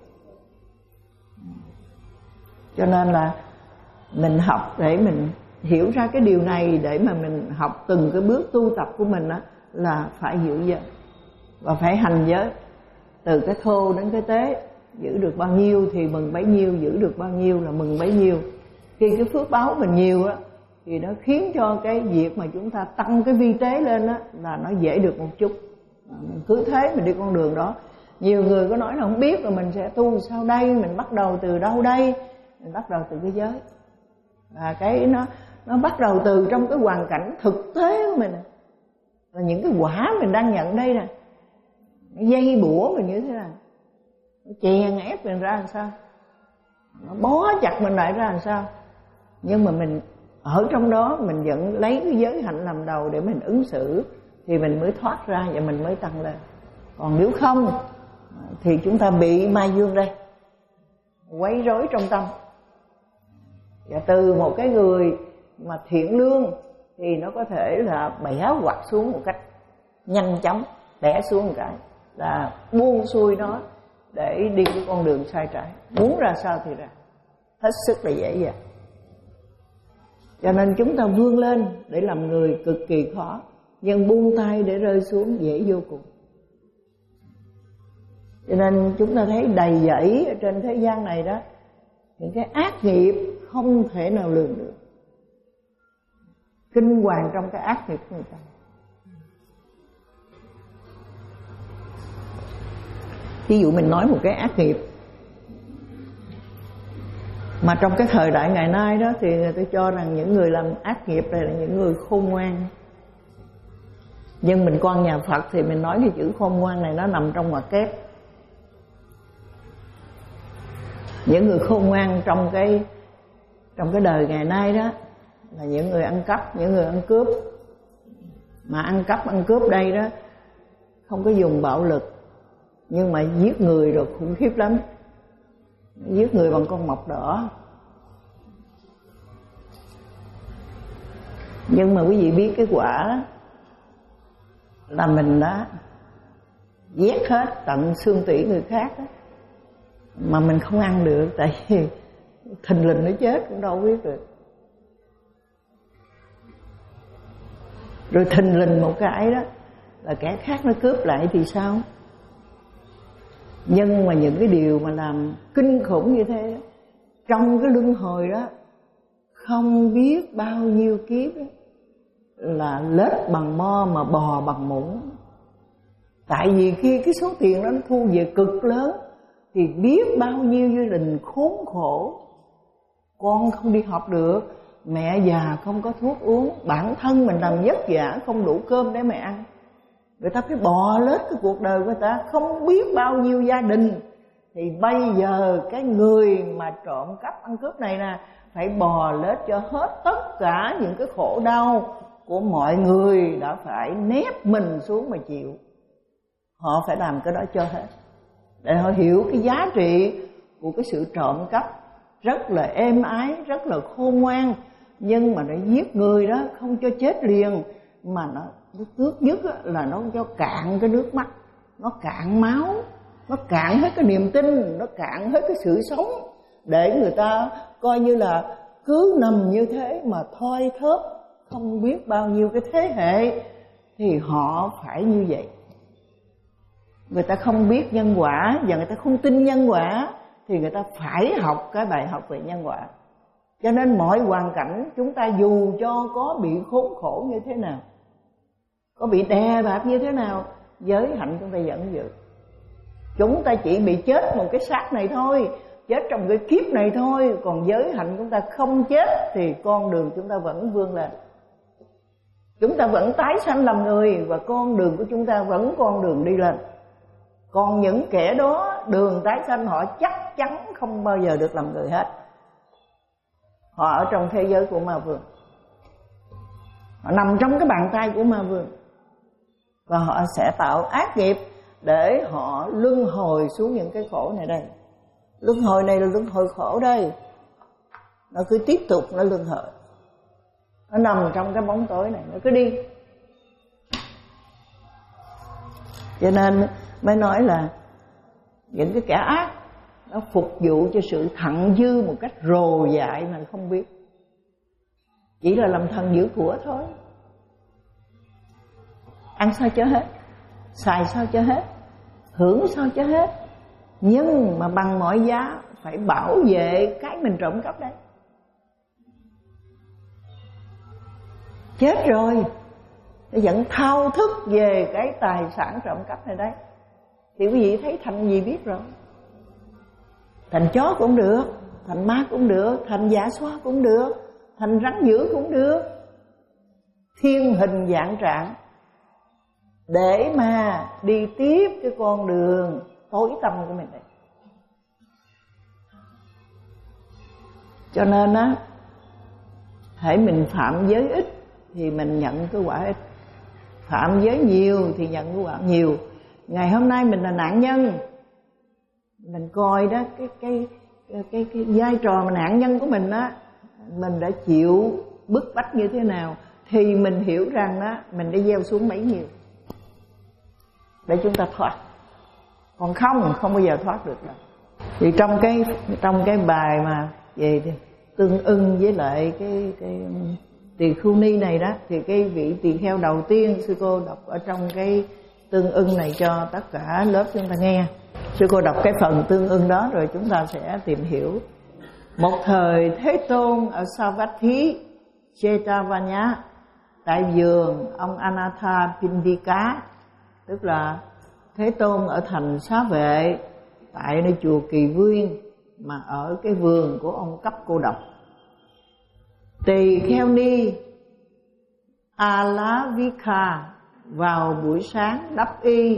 Cho nên là mình học để mình hiểu ra cái điều này, để mà mình học từng cái bước tu tập của mình đó, là phải giữ giới và phải hành giới. từ cái thô đến cái tế, giữ được bao nhiêu thì mừng bấy nhiêu, giữ được bao nhiêu là mừng bấy nhiêu. Khi cái phước báo mình nhiều á thì nó khiến cho cái việc mà chúng ta tăng cái vi tế lên á là nó dễ được một chút. Mình cứ thế mình đi con đường đó. Nhiều người có nói là không biết là mình sẽ tu sao đây, mình bắt đầu từ đâu đây? Mình bắt đầu từ cái giới. Và cái nó nó bắt đầu từ trong cái hoàn cảnh thực tế của mình, là những cái quả mình đang nhận đây nè, nó dây bủa mình như thế nào, nó chèn ép mình ra làm sao, nó bó chặt mình lại ra làm sao. Nhưng mà mình ở trong đó mình vẫn lấy cái giới hạnh làm đầu để mình ứng xử, thì mình mới thoát ra và mình mới tăng lên. Còn nếu không thì chúng ta bị ma dương đây quấy rối trong tâm. Và từ một cái người mà thiện lương thì nó có thể là bẻ quặt xuống một cách nhanh chóng, bẻ xuống một cái là buông xuôi nó để đi cái con đường sai trái, muốn ra sao thì ra, hết sức là dễ dàng. Cho nên chúng ta vươn lên để làm người cực kỳ khó, nhưng buông tay để rơi xuống dễ vô cùng. Cho nên chúng ta thấy đầy dẫy ở trên thế gian này đó, những cái ác nghiệp không thể nào lường được, kinh hoàng trong cái ác nghiệp của người ta. Ví dụ mình nói một cái ác nghiệp mà trong cái thời đại ngày nay đó thì người ta cho rằng những người làm ác nghiệp này là những người khôn ngoan. Nhưng mình con nhà Phật thì mình nói cái chữ khôn ngoan này nó nằm trong ngoặc kép. Những người khôn ngoan trong cái trong cái đời ngày nay đó là những người ăn cắp, những người ăn cướp. Mà ăn cắp, ăn cướp đây đó không có dùng bạo lực, nhưng mà giết người rồi khủng khiếp lắm. Giết người bằng con mọc đỏ. Nhưng mà quý vị biết cái quả là mình đã giết hết tận xương tủy người khác đó, mà mình không ăn được, tại vì thình lình nó chết cũng đâu biết được. Rồi thình lình một cái đó là kẻ khác nó cướp lại thì sao? Nhưng mà những cái điều mà làm kinh khủng như thế đó, trong cái luân hồi đó không biết bao nhiêu kiếp đó, là lết bằng mo mà bò bằng muỗng. Tại vì khi cái số tiền đó nó thu về cực lớn thì biết bao nhiêu gia đình khốn khổ. Con không đi học được, mẹ già không có thuốc uống, bản thân mình làm vất vả không đủ cơm để mẹ ăn. Người ta phải bò lết cái cuộc đời của người ta, không biết bao nhiêu gia đình. Thì bây giờ cái người mà trộm cắp ăn cướp này nè phải bò lết cho hết tất cả những cái khổ đau của mọi người đã phải nép mình xuống mà chịu. Họ phải làm cái đó cho hết, để họ hiểu cái giá trị của cái sự trộm cắp. Rất là êm ái, rất là khôn ngoan, nhưng mà nó giết người đó không cho chết liền, mà nó, nó tước nhất là nó cho cạn cái nước mắt, nó cạn máu, nó cạn hết cái niềm tin, nó cạn hết cái sự sống, để người ta coi như là cứ nằm như thế mà thoi thóp không biết bao nhiêu cái thế hệ. Thì họ phải như vậy. Người ta không biết nhân quả và người ta không tin nhân quả, thì người ta phải học cái bài học về nhân quả. Cho nên mọi hoàn cảnh chúng ta dù cho có bị khốn khổ như thế nào, có bị đè bẹp như thế nào, giới hạnh chúng ta vẫn giữ. Chúng ta chỉ bị chết một cái xác này thôi, chết trong cái kiếp này thôi. Còn giới hạnh chúng ta không chết thì con đường chúng ta vẫn vươn lên. Chúng ta vẫn tái sanh làm người, và con đường của chúng ta vẫn con đường đi lên. Còn những kẻ đó đường tái sanh họ chắc chắn không bao giờ được làm người hết. Họ ở trong thế giới của ma vương, họ nằm trong cái bàn tay của ma vương, và họ sẽ tạo ác nghiệp để họ luân hồi xuống những cái khổ này đây. Luân hồi này là luân hồi khổ đây, nó cứ tiếp tục nó luân hồi, nó nằm trong cái bóng tối này, nó cứ đi. Cho nên mới nói là những cái kẻ ác nó phục vụ cho sự thặng dư một cách rồ dại mà không biết, chỉ là làm thần giữ của thôi. Ăn sao cho hết, xài sao cho hết, hưởng sao cho hết, nhưng mà bằng mọi giá phải bảo vệ cái mình trộm cắp đấy. Chết rồi nó vẫn thao thức về cái tài sản trộm cắp này đấy. Thì quý vị thấy thành gì biết rồi. Thành chó cũng được, thành ma cũng được, thành giả xoa cũng được, thành rắn dữ cũng được, thiên hình vạn trạng, để mà đi tiếp cái con đường tối tăm của mình đấy. Cho nên á, hễ mình phạm giới ít thì mình nhận cái quả ít, phạm giới nhiều thì nhận cái quả nhiều. Ngày hôm nay mình là nạn nhân, mình coi đó cái cái cái cái, cái vai trò mà nạn nhân của mình á, mình đã chịu bức bách như thế nào, thì mình hiểu rằng đó mình đã gieo xuống bấy nhiêu để chúng ta thoát. Còn không không bao giờ thoát được đâu. Thì trong cái trong cái bài mà về thì tương ưng với lại cái cái tỳ khưu ni này đó, thì cái vị tỳ kheo đầu tiên sư cô đọc ở trong cái tương ưng này cho tất cả lớp chúng ta nghe. Sư cô đọc cái phần tương ưng đó rồi chúng ta sẽ tìm hiểu. Một thời Thế Tôn ở Savatthi Jetavanya, tại vườn ông Anatha Pindika, tức là Thế Tôn ở thành Xá Vệ, tại nơi chùa Kỳ Viên, mà ở cái vườn của ông Cấp Cô Độc. Tỳ kheo ni Alavika vào buổi sáng đắp y,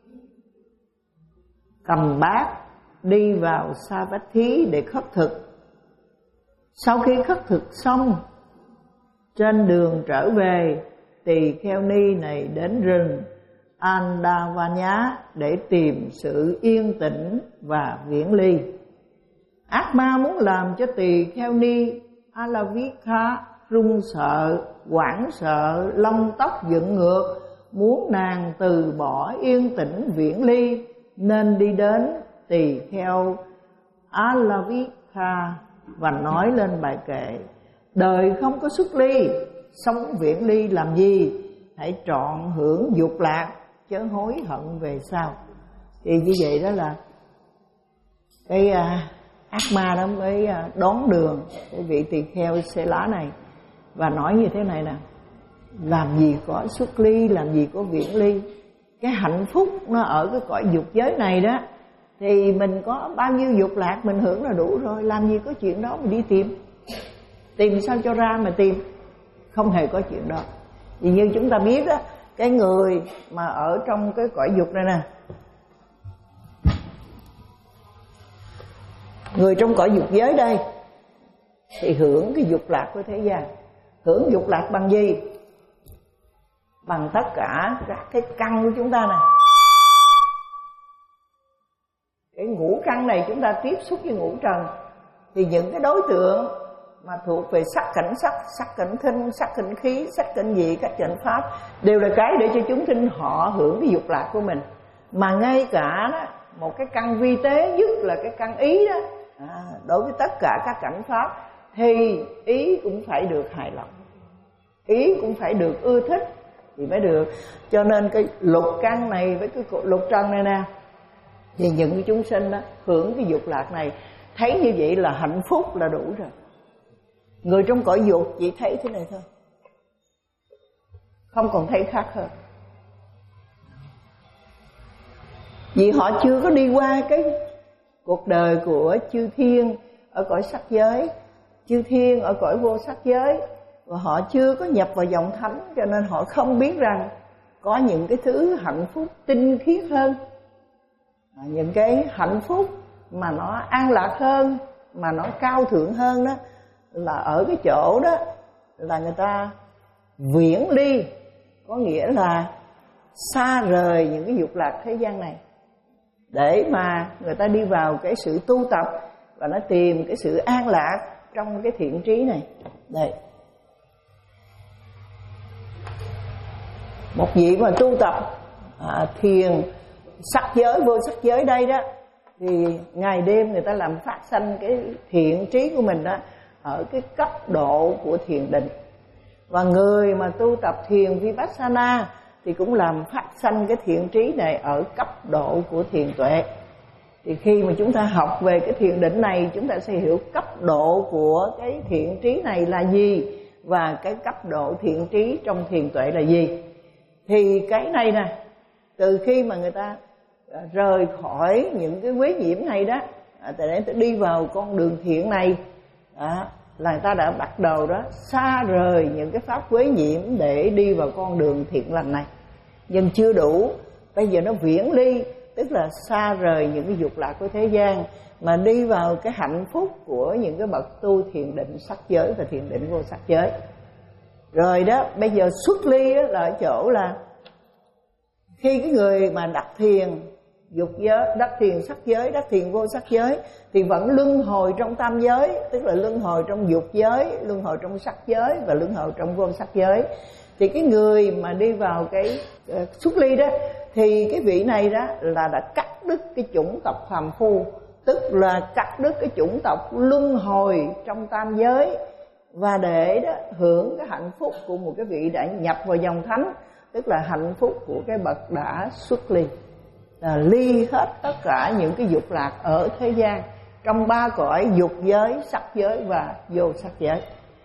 cầm bát đi vào Savatthi để khất thực. Sau khi khất thực xong, trên đường trở về, tỳ kheo ni này đến rừng Andavanya để tìm sự yên tĩnh và viễn ly. Ác ma muốn làm cho tỳ kheo ni Alavika run sợ, hoảng sợ, lông tóc dựng ngược, muốn nàng từ bỏ yên tĩnh viễn ly, nên đi đến tỳ kheo Alavika và nói lên bài kệ: đời không có xuất ly, sống viễn ly làm gì, hãy trọn hưởng dục lạc, chớ hối hận về sau. Thì như vậy đó là cái à, ác ma đó mới đón đường cái vị tỳ kheo Xê Lá này và nói như thế này nè: làm gì có xuất ly, làm gì có viễn ly. Cái hạnh phúc nó ở cái cõi dục giới này đó, thì mình có bao nhiêu dục lạc mình hưởng là đủ rồi. Làm gì có chuyện đó mình đi tìm. Tìm sao cho ra mà tìm. Không hề có chuyện đó. Vì như chúng ta biết đó, cái người mà ở trong cái cõi dục này nè, người trong cõi dục giới đây thì hưởng cái dục lạc của thế gian. Hưởng dục lạc bằng gì? Bằng tất cả các cái căn của chúng ta này. Cái ngũ căn này chúng ta tiếp xúc với ngũ trần, thì những cái đối tượng mà thuộc về sắc cảnh sắc, sắc cảnh thinh, sắc cảnh khí, sắc cảnh vị, các cảnh pháp đều là cái để cho chúng sinh họ hưởng cái dục lạc của mình. Mà ngay cả đó, một cái căn vi tế nhất là cái căn ý đó, à, đối với tất cả các cảnh pháp thì ý cũng phải được hài lòng, ý cũng phải được ưa thích thì mới được. Cho nên cái lục căn này với cái lục trần này nè, thì những cái chúng sinh đó hưởng cái dục lạc này, thấy như vậy là hạnh phúc là đủ rồi. Người trong cõi dục chỉ thấy thế này thôi, không còn thấy khác hơn. Vì họ chưa có đi qua cái cuộc đời của chư thiên ở cõi sắc giới, chư thiên ở cõi vô sắc giới, và họ chưa có nhập vào dòng thánh, cho nên họ không biết rằng có những cái thứ hạnh phúc tinh khiết hơn, những cái hạnh phúc mà nó an lạc hơn, mà nó cao thượng hơn đó, là ở cái chỗ đó là người ta viễn ly, có nghĩa là xa rời những cái dục lạc thế gian này, để mà người ta đi vào cái sự tu tập và nó tìm cái sự an lạc trong cái thiện trí này. Đây, một vị mà tu tập à, thiền sắc giới, vô sắc giới đây đó, thì ngày đêm người ta làm phát sanh cái thiện trí của mình đó ở cái cấp độ của thiền định. Và người mà tu tập thiền Vipassana thì cũng làm phát sanh cái thiện trí này ở cấp độ của thiền tuệ. Thì khi mà chúng ta học về cái thiền định này, chúng ta sẽ hiểu cấp độ của cái thiện trí này là gì và cái cấp độ thiện trí trong thiền tuệ là gì. Thì cái này nè, từ khi mà người ta rời khỏi những cái quế nhiễm này đó, để đi vào con đường thiện này đó, là người ta đã bắt đầu đó xa rời những cái pháp quế nhiễm để đi vào con đường thiện lành này. Nhưng chưa đủ, bây giờ nó viễn ly, tức là xa rời những cái dục lạc của thế gian mà đi vào cái hạnh phúc của những cái bậc tu thiền định sắc giới và thiền định vô sắc giới. Rồi đó, bây giờ xuất ly đó là ở chỗ là khi cái người mà đắc thiền dục giới, đắc thiền sắc giới, đắc thiền vô sắc giới thì vẫn luân hồi trong tam giới, tức là luân hồi trong dục giới, luân hồi trong sắc giới và luân hồi trong vô sắc giới. Thì cái người mà đi vào cái uh, xuất ly đó thì cái vị này đó là đã cắt đứt cái chủng tộc phàm phu, tức là cắt đứt cái chủng tộc luân hồi trong tam giới, và để đó hưởng cái hạnh phúc của một cái vị đã nhập vào dòng thánh, tức là hạnh phúc của cái bậc đã xuất ly, là ly hết tất cả những cái dục lạc ở thế gian trong ba cõi dục giới, sắc giới và vô sắc giới.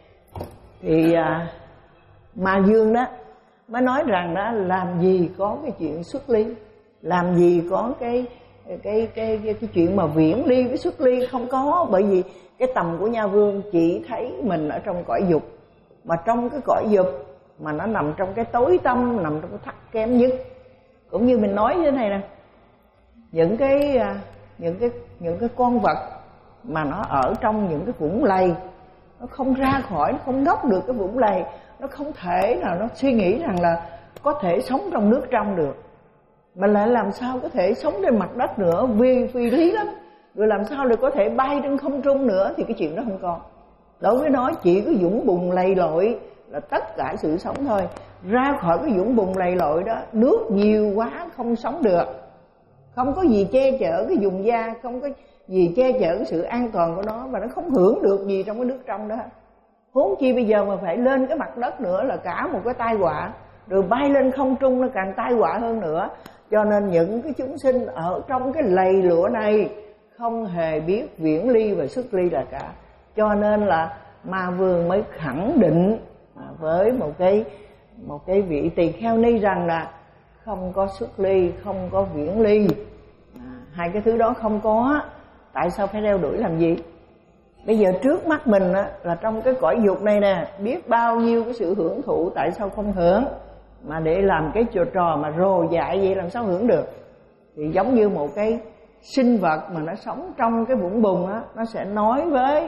Thì à, Ma Dương đó mới nói rằng đó, làm gì có cái chuyện xuất ly, làm gì có cái cái cái cái, cái, cái chuyện mà viễn ly với xuất ly, không có. Bởi vì cái tầm của Nha Vương chỉ thấy mình ở trong cõi dục, mà trong cái cõi dục mà nó nằm trong cái tối tâm, nằm trong cái thấp kém nhất. Cũng như mình nói như thế này nè, những cái những cái những cái con vật mà nó ở trong những cái vũng lầy, nó không ra khỏi, nó không ngóc được cái vũng lầy, nó không thể nào nó suy nghĩ rằng là có thể sống trong nước trong được, mà lại làm sao có thể sống trên mặt đất nữa, vì phi lý lắm. Rồi làm sao để có thể bay trên không trung nữa, thì cái chuyện đó không còn. Đối với nó chỉ có vũng bùn lầy lội là tất cả sự sống thôi. Ra khỏi cái vũng bùn lầy lội đó, nước nhiều quá không sống được, không có gì che chở cái vùng da, không có gì che chở cái sự an toàn của nó, và nó không hưởng được gì trong cái nước trong đó. Huống chi bây giờ mà phải lên cái mặt đất nữa là cả một cái tai họa, rồi bay lên không trung nó càng tai họa hơn nữa. Cho nên những cái chúng sinh ở trong cái lầy lụa này không hề biết viễn ly và xuất ly là cả. Cho nên là Ma Vương mới khẳng định với một cái một cái vị tỳ kheo ni rằng là không có xuất ly, không có viễn ly, à, hai cái thứ đó không có. Tại sao phải đeo đuổi làm gì? Bây giờ trước mắt mình á, là trong cái cõi dục này nè, biết bao nhiêu cái sự hưởng thụ, tại sao không hưởng? Mà để làm cái trò trò mà rồ dại vậy làm sao hưởng được? Thì giống như một cái sinh vật mà nó sống trong cái vũng bùn á, nó sẽ nói với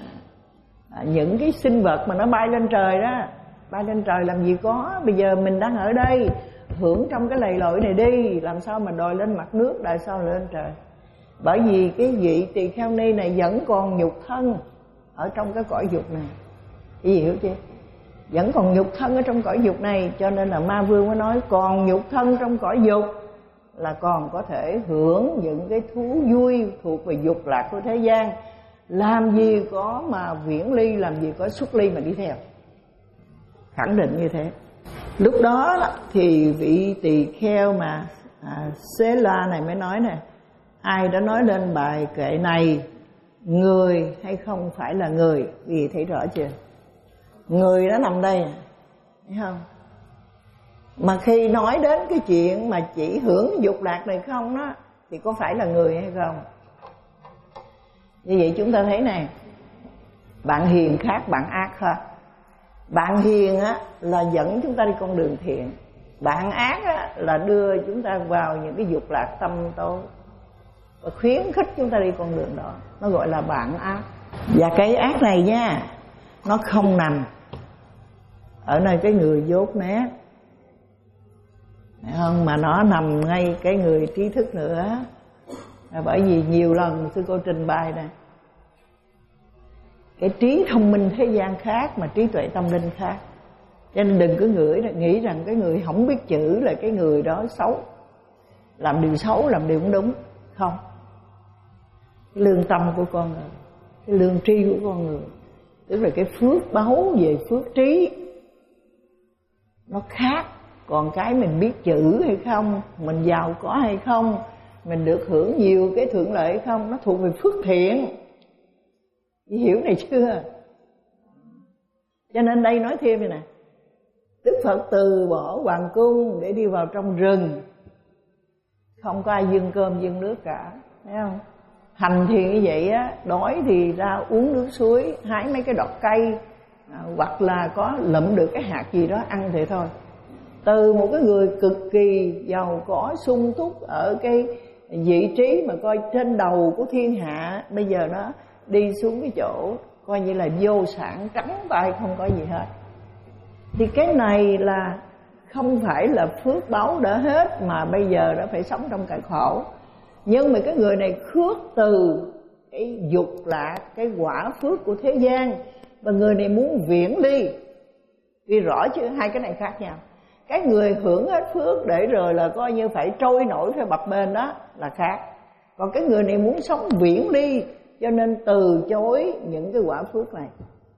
à, những cái sinh vật mà nó bay lên trời đó, bay lên trời làm gì có, bây giờ mình đang ở đây hưởng trong cái lầy lội này đi, làm sao mà đòi lên mặt nước, tại sao lên trời? Bởi vì cái vị tỳ kheo ni này vẫn còn nhục thân ở trong cái cõi dục này. Ý gì hiểu chưa? Vẫn còn nhục thân ở trong cõi dục này, cho nên là Ma Vương mới nói còn nhục thân trong cõi dục là còn có thể hưởng những cái thú vui thuộc về dục lạc của thế gian. Làm gì có mà viễn ly, làm gì có xuất ly mà đi theo. Khẳng định như thế. Lúc đó thì vị tỳ kheo mà à, Xế La này mới nói nè, ai đã nói lên bài kệ này, người hay không phải là người? Vì thấy rõ chưa? Người đã nằm đây, thấy không? Mà khi nói đến cái chuyện mà chỉ hưởng dục lạc này không đó, thì có phải là người hay không? Như vậy chúng ta thấy nè, bạn hiền khác bạn ác ha. Bạn hiền á là dẫn chúng ta đi con đường thiện, bạn ác á là đưa chúng ta vào những cái dục lạc tâm tối và khuyến khích chúng ta đi con đường đó. Nó gọi là bạn ác. Và cái ác này nha, nó không nằm ở nơi cái người dốt nát, phải không? Mà nó nằm ngay cái người trí thức nữa. Bởi vì nhiều lần sư cô trình bày nè, cái trí thông minh thế gian khác mà trí tuệ tâm linh khác. Cho nên đừng có nghĩ, nghĩ rằng cái người không biết chữ là cái người đó xấu, làm điều xấu, làm điều không đúng. Không. Cái lương tâm của con người, cái lương tri của con người, tức là cái phước báu về phước trí, nó khác Còn cái mình biết chữ hay không, mình giàu có hay không, mình được hưởng nhiều cái thuận lợi hay không, nó thuộc về phước thiện. Chị hiểu này chưa? Cho nên đây nói thêm vậy nè, Đức Phật từ bỏ hoàng cung để đi vào trong rừng, không có ai dâng cơm dâng nước cả, thấy không? Hành thiền như vậy á, đói thì ra uống nước suối, hái mấy cái đọt cây, à, hoặc là có lụm được cái hạt gì đó ăn thì thôi. Từ một cái người cực kỳ giàu có sung túc ở cái vị trí mà coi trên đầu của thiên hạ, bây giờ nó đi xuống cái chỗ coi như là vô sản, trắng tay không có gì hết. Thì cái này là không phải là phước báu đã hết, mà bây giờ đã phải sống trong cảnh khổ. Nhưng mà cái người này khước từ cái dục lạc, cái quả phước của thế gian, và người này muốn viễn ly. Vì rõ chứ hai cái này khác nhau. Cái người hưởng hết phước để rồi là coi như phải trôi nổi theo bập bênh đó là khác. Còn cái người này muốn sống viễn ly, cho nên từ chối những cái quả phước này.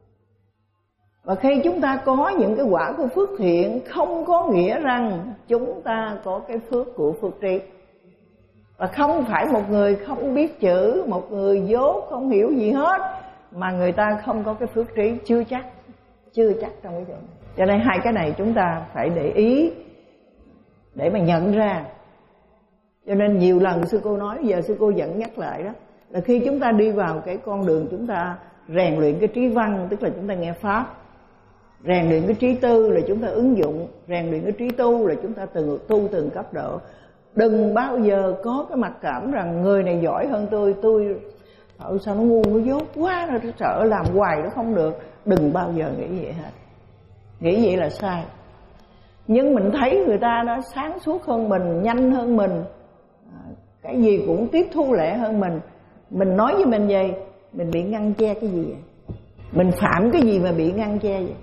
Và khi chúng ta có những cái quả của phước thiện, không có nghĩa rằng chúng ta có cái phước của phước trí. Và không phải một người không biết chữ, một người dốt không hiểu gì hết mà người ta không có cái phước trí, chưa chắc, chưa chắc trong cái chuyện này. Cho nên hai cái này chúng ta phải để ý để mà nhận ra. Cho nên nhiều lần sư cô nói, giờ sư cô vẫn nhắc lại đó, là khi chúng ta đi vào cái con đường chúng ta rèn luyện cái trí văn, tức là chúng ta nghe pháp, rèn luyện cái trí tư là chúng ta ứng dụng, rèn luyện cái trí tu là chúng ta từng tu từng cấp độ. Đừng bao giờ có cái mặc cảm rằng người này giỏi hơn tôi, tôi ờ, sao nó ngu, nó dốt quá, nó sợ làm hoài nó không được. Đừng bao giờ nghĩ vậy hết. Nghĩ vậy là sai. Nhưng mình thấy người ta đó sáng suốt hơn mình, nhanh hơn mình, cái gì cũng tiếp thu lẹ hơn mình, mình nói với mình vậy, mình bị ngăn che cái gì vậy? Mình phạm cái gì mà bị ngăn che vậy?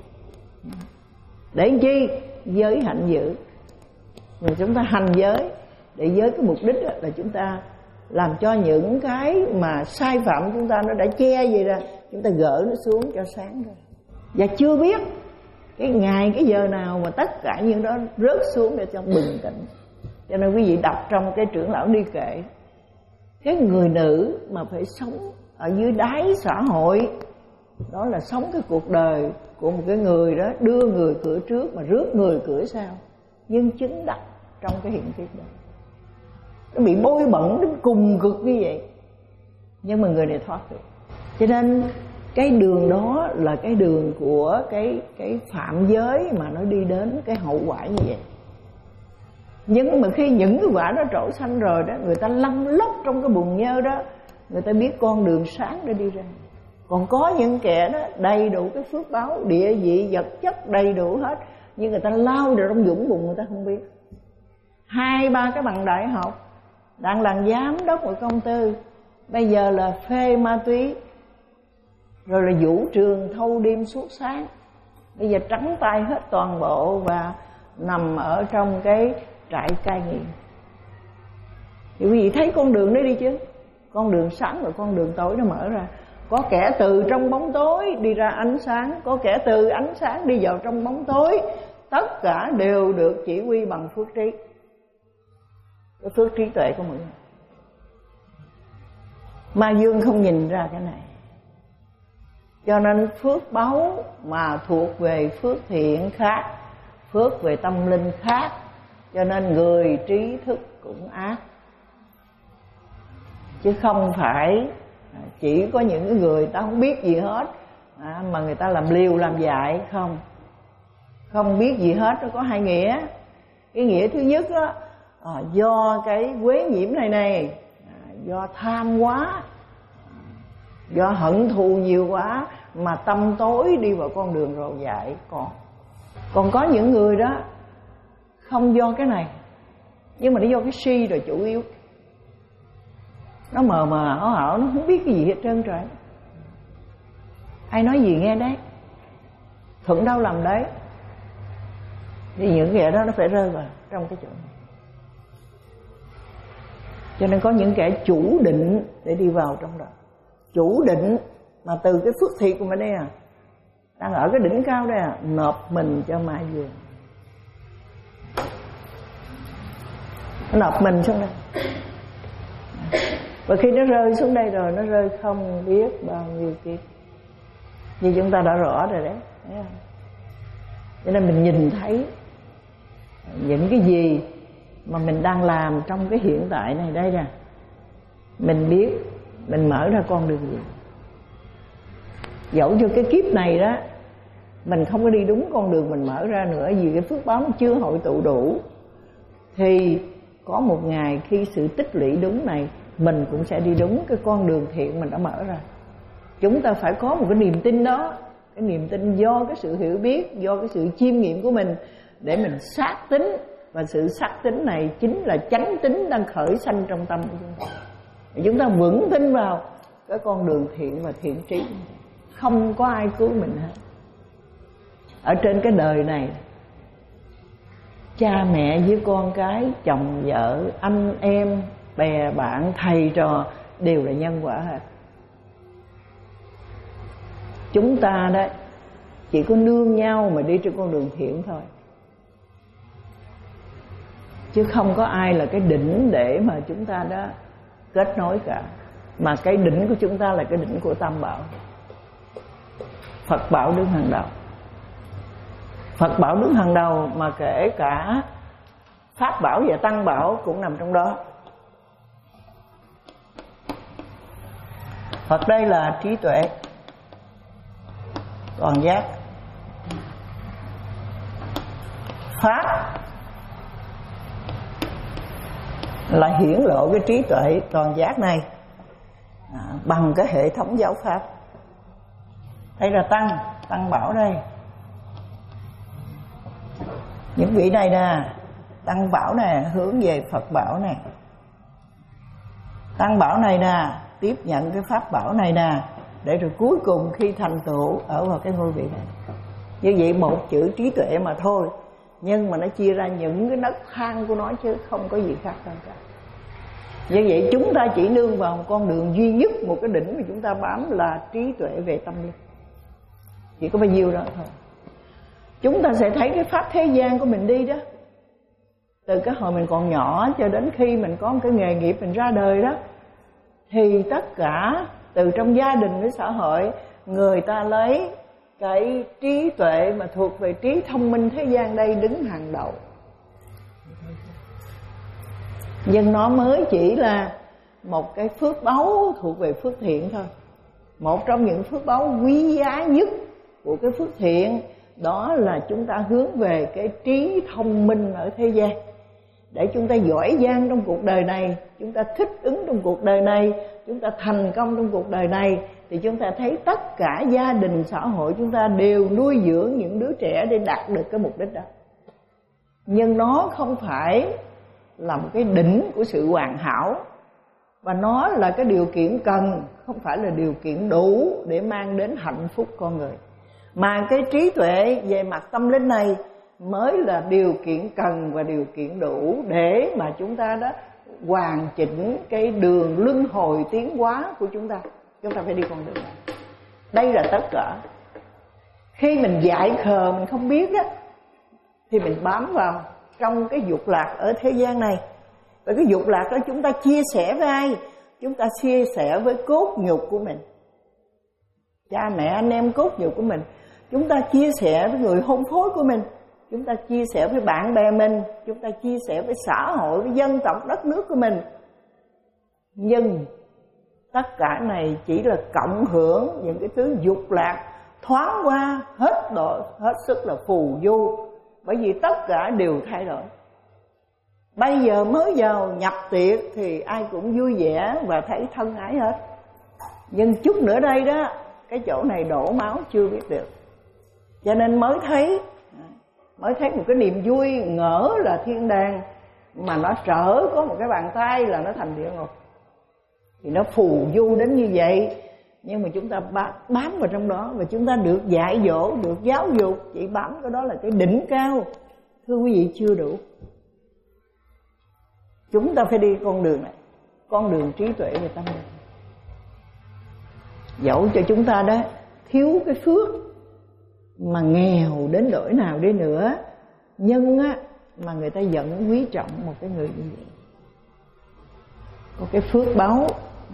Để làm chi? Giới hạnh giữ. Mình chúng ta hành giới, để giới cái mục đích là chúng ta làm cho những cái mà sai phạm chúng ta nó đã che vậy ra, chúng ta gỡ nó xuống cho sáng ra. Và chưa biết cái ngày cái giờ nào mà tất cả những đó rớt xuống để cho bình tĩnh. Cho nên quý vị đọc trong cái trưởng lão đi kệ, cái người nữ mà phải sống ở dưới đáy xã hội, đó là sống cái cuộc đời của một cái người đó đưa người cửa trước mà rước người cửa sau, nhưng chứng đắc trong cái hiện tiết đó. Nó bị bôi bẩn đến cùng cực như vậy, nhưng mà người này thoát được. Cho nên cái đường đó là cái đường của cái cái phạm giới mà nó đi đến cái hậu quả như vậy. Nhưng mà khi những cái quả đó trổ xanh rồi đó, người ta lăn lóc trong cái bùn nhơ đó, người ta biết con đường sáng để đi ra. Còn có những kẻ đó đầy đủ cái phước báo, địa vị, vật chất đầy đủ hết, nhưng người ta lao vào trong dũng bùn người ta không biết. Hai ba cái bằng đại học, đang làm giám đốc của công ty, bây giờ là phê ma túy, rồi là vũ trường thâu đêm suốt sáng, bây giờ trắng tay hết toàn bộ và nằm ở trong cái trại cai nghiện. Thì quý vị thấy con đường đó đi chứ, con đường sáng và con đường tối nó mở ra. Có kẻ từ trong bóng tối đi ra ánh sáng, có kẻ từ ánh sáng đi vào trong bóng tối. Tất cả đều được chỉ huy bằng phước trí, cái phước trí tuệ của mọi người. Ma dương không nhìn ra cái này. Cho nên phước báu mà thuộc về phước thiện khác, phước về tâm linh khác. Cho nên người trí thức cũng ác, chứ không phải chỉ có những người ta không biết gì hết à, mà người ta làm liều làm dại. Không, không biết gì hết nó có hai nghĩa. Cái nghĩa thứ nhất đó, à, do cái quế nhiễm này này à, do tham quá, do hận thù nhiều quá mà tâm tối đi vào con đường rồ dại. Còn còn có những người đó không do cái này, nhưng mà nó do cái si rồi chủ yếu. Nó mờ mờ ảo ảo, nó không biết cái gì hết trơn trời. Ai nói gì nghe đấy, thuận đâu làm đấy. Thì những kẻ đó nó phải rơi vào trong cái chỗ này. Cho nên có những kẻ chủ định để đi vào trong đó. Chủ định mà từ cái phước thiện của mình đây à, đang ở cái đỉnh cao đây à, nộp mình cho ma dương. Nó nộp mình xuống đây. Và khi nó rơi xuống đây rồi, nó rơi không biết bao nhiêu kiếp. Như chúng ta đã rõ rồi đấy, thấy không? Cho nên mình nhìn thấy những cái gì mà mình đang làm trong cái hiện tại này đây nè, mình biết mình mở ra con đường gì. Dẫu cho cái kiếp này đó mình không có đi đúng con đường mình mở ra nữa, vì cái phước báo nó chưa hội tụ đủ, thì có một ngày khi sự tích lũy đúng này, mình cũng sẽ đi đúng cái con đường thiện mình đã mở ra. Chúng ta phải có một cái niềm tin đó. Cái niềm tin do cái sự hiểu biết, do cái sự chiêm nghiệm của mình, để mình xác tính. Và sự xác tính này chính là chánh tính đang khởi sanh trong tâm của chúng ta. Chúng ta vững tin vào cái con đường thiện và thiện trí. Không có ai cứu mình hết. Ở trên cái đời này, cha mẹ với con cái, chồng vợ, anh em, bè bạn, thầy trò đều là nhân quả hết. Chúng ta đấy chỉ có nương nhau mà đi trên con đường thiện thôi, chứ không có ai là cái đỉnh để mà chúng ta đã kết nối cả. Mà cái đỉnh của chúng ta là cái đỉnh của Tam Bảo. Phật Bảo đứng hàng đầu. Phật Bảo đứng hàng đầu, mà kể cả Pháp Bảo và Tăng Bảo cũng nằm trong đó. Phật đây là trí tuệ, toàn giác. Pháp là hiển lộ cái trí tuệ toàn giác này à, bằng cái hệ thống giáo pháp. Đây là Tăng, Tăng Bảo đây. Những vị này nè, Tăng Bảo nè, hướng về Phật Bảo nè. Tăng Bảo này nè, tiếp nhận cái Pháp Bảo này nè, để rồi cuối cùng khi thành tựu ở vào cái ngôi vị này. Như vậy một chữ trí tuệ mà thôi, nhưng mà nó chia ra những cái nấc thang của nó, chứ không có gì khác hơn cả. Như vậy chúng ta chỉ nương vào một con đường duy nhất, một cái đỉnh mà chúng ta bám là trí tuệ về tâm linh. Chỉ có bao nhiêu đó thôi. Chúng ta sẽ thấy cái pháp thế gian của mình đi đó, từ cái hồi mình còn nhỏ cho đến khi mình có một cái nghề nghiệp mình ra đời đó, thì tất cả từ trong gia đình đến xã hội, người ta lấy cái trí tuệ mà thuộc về trí thông minh thế gian đây đứng hàng đầu. Nhưng nó mới chỉ là một cái phước báu thuộc về phước thiện thôi. Một trong những phước báu quý giá nhất của cái phước thiện, đó là chúng ta hướng về cái trí thông minh ở thế gian, để chúng ta giỏi giang trong cuộc đời này, chúng ta thích ứng trong cuộc đời này, chúng ta thành công trong cuộc đời này, thì chúng ta thấy tất cả gia đình xã hội chúng ta đều nuôi dưỡng những đứa trẻ để đạt được cái mục đích đó. Nhưng nó không phải là một cái đỉnh của sự hoàn hảo, và nó là cái điều kiện cần, không phải là điều kiện đủ để mang đến hạnh phúc con người. Mà cái trí tuệ về mặt tâm linh này mới là điều kiện cần và điều kiện đủ để mà chúng ta đó hoàn chỉnh cái đường luân hồi tiến hóa của chúng ta. Chúng ta phải đi con đường này. Đây là tất cả. Khi mình dại khờ, mình không biết đó, thì mình bám vào trong cái dục lạc ở thế gian này. Và cái dục lạc đó chúng ta chia sẻ với ai? Chúng ta chia sẻ với cốt nhục của mình, cha mẹ anh em cốt nhục của mình. Chúng ta chia sẻ với người hôn phối của mình, chúng ta chia sẻ với bạn bè mình, chúng ta chia sẻ với xã hội, với dân tộc đất nước của mình. Nhưng tất cả này chỉ là cộng hưởng những cái thứ dục lạc thoáng qua, hết độ, hết sức là phù du. Bởi vì tất cả đều thay đổi. Bây giờ mới vào nhập tiệc thì ai cũng vui vẻ và thấy thân ái hết. Nhưng chút nữa đây đó, cái chỗ này đổ máu chưa biết được. Cho nên mới thấy Mới thấy một cái niềm vui ngỡ là thiên đàng, mà nó trở có một cái bàn tay là nó thành địa ngục. Thì nó phù du đến như vậy. Nhưng mà chúng ta bám vào trong đó, và chúng ta được dạy dỗ, được giáo dục, chỉ bám cái đó là cái đỉnh cao. Thưa quý vị, chưa đủ. Chúng ta phải đi con đường này, con đường trí tuệ và tâm linh. Dẫu cho chúng ta đó thiếu cái phước, mà nghèo đến nỗi nào đi nữa, nhưng á mà người ta vẫn quý trọng một cái người như vậy. có cái phước báu.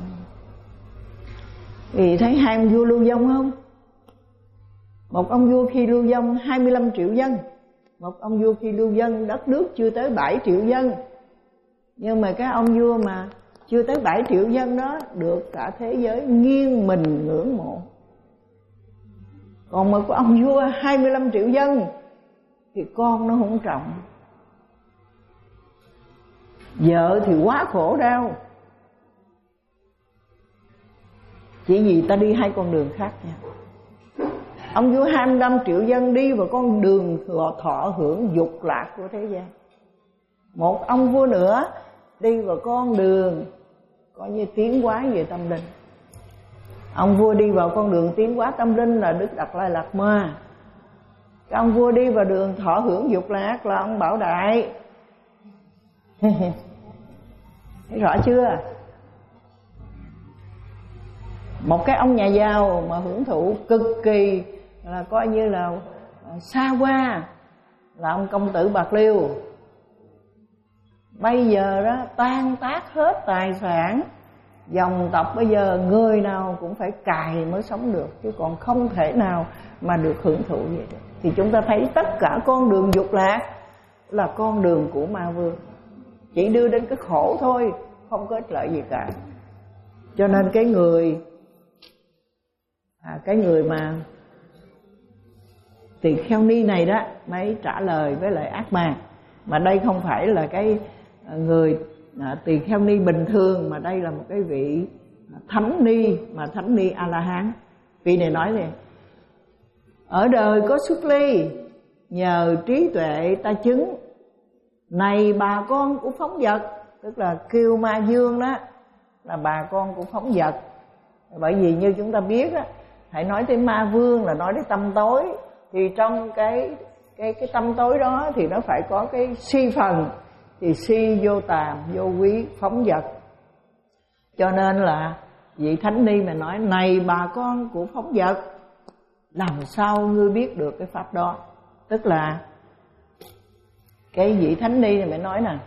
Thì thấy hai ông vua lưu vong không? Một ông vua khi lưu vong hai mươi lăm triệu dân. Một ông vua khi lưu vong đất nước chưa tới bảy triệu dân. Nhưng mà cái ông vua mà chưa tới bảy triệu dân đó được cả thế giới nghiêng mình ngưỡng mộ. Còn một ông vua hai mươi lăm triệu dân thì con nó không trọng, vợ thì quá khổ đau. Chỉ vì ta đi hai con đường khác nhau. Ông vua hai mươi lăm triệu dân đi vào con đường thọ hưởng dục lạc của thế gian. Một ông vua nữa đi vào con đường coi như tiến hóa về tâm linh. Ông vua đi vào con đường tiến hóa tâm linh là Đức Đạt Lai Lạt Ma. Cái ông vua đi vào đường thọ hưởng dục lạc là ông Bảo Đại. Thấy rõ chưa? Một cái ông nhà giàu mà hưởng thụ cực kỳ là coi như là xa hoa là ông Công tử Bạc Liêu. Bây giờ đó tan tác hết tài sản, dòng tộc bây giờ người nào cũng phải cày mới sống được, chứ còn không thể nào mà được hưởng thụ vậy được. Thì chúng ta thấy tất cả con đường dục lạc là con đường của ma vương, chỉ đưa đến cái khổ thôi, không có ích lợi gì cả. Cho nên cái người à, cái người mà tỳ kheo ni này đó mới trả lời với lại ác ma. Mà đây không phải là cái người à, tỳ kheo ni bình thường, mà đây là một cái vị thánh ni, mà thánh ni A La Hán. Vị này nói này: ở đời có xuất ly, nhờ trí tuệ ta chứng, này bà con của phóng vật. Tức là kêu ma dương đó là bà con của phóng vật. Bởi vì như chúng ta biết á, hãy nói tới ma vương là nói tới tâm tối, thì trong cái cái cái tâm tối đó thì nó phải có cái si phần, thì si vô tàm, vô quý, phóng vật. Cho nên là vị thánh ni mà nói: này bà con của phóng vật, làm sao ngươi biết được cái pháp đó? Tức là cái vị thánh ni này mới nói nè: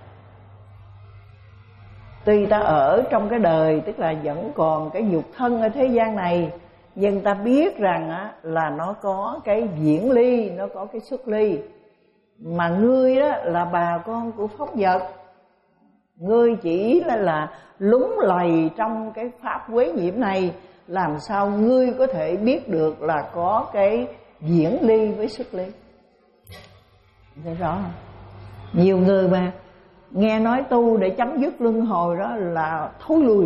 tuy ta ở trong cái đời, tức là vẫn còn cái dục thân ở thế gian này, nhưng ta biết rằng á, là nó có cái diễn ly, nó có cái xuất ly. Mà ngươi đó là bà con của phóng vật, ngươi chỉ là, là lúng lầy trong cái pháp quế nhiễm này, làm sao ngươi có thể biết được là có cái diễn ly với xuất ly? Thấy rõ không? Nhiều người mà nghe nói tu để chấm dứt luân hồi đó là thối lui.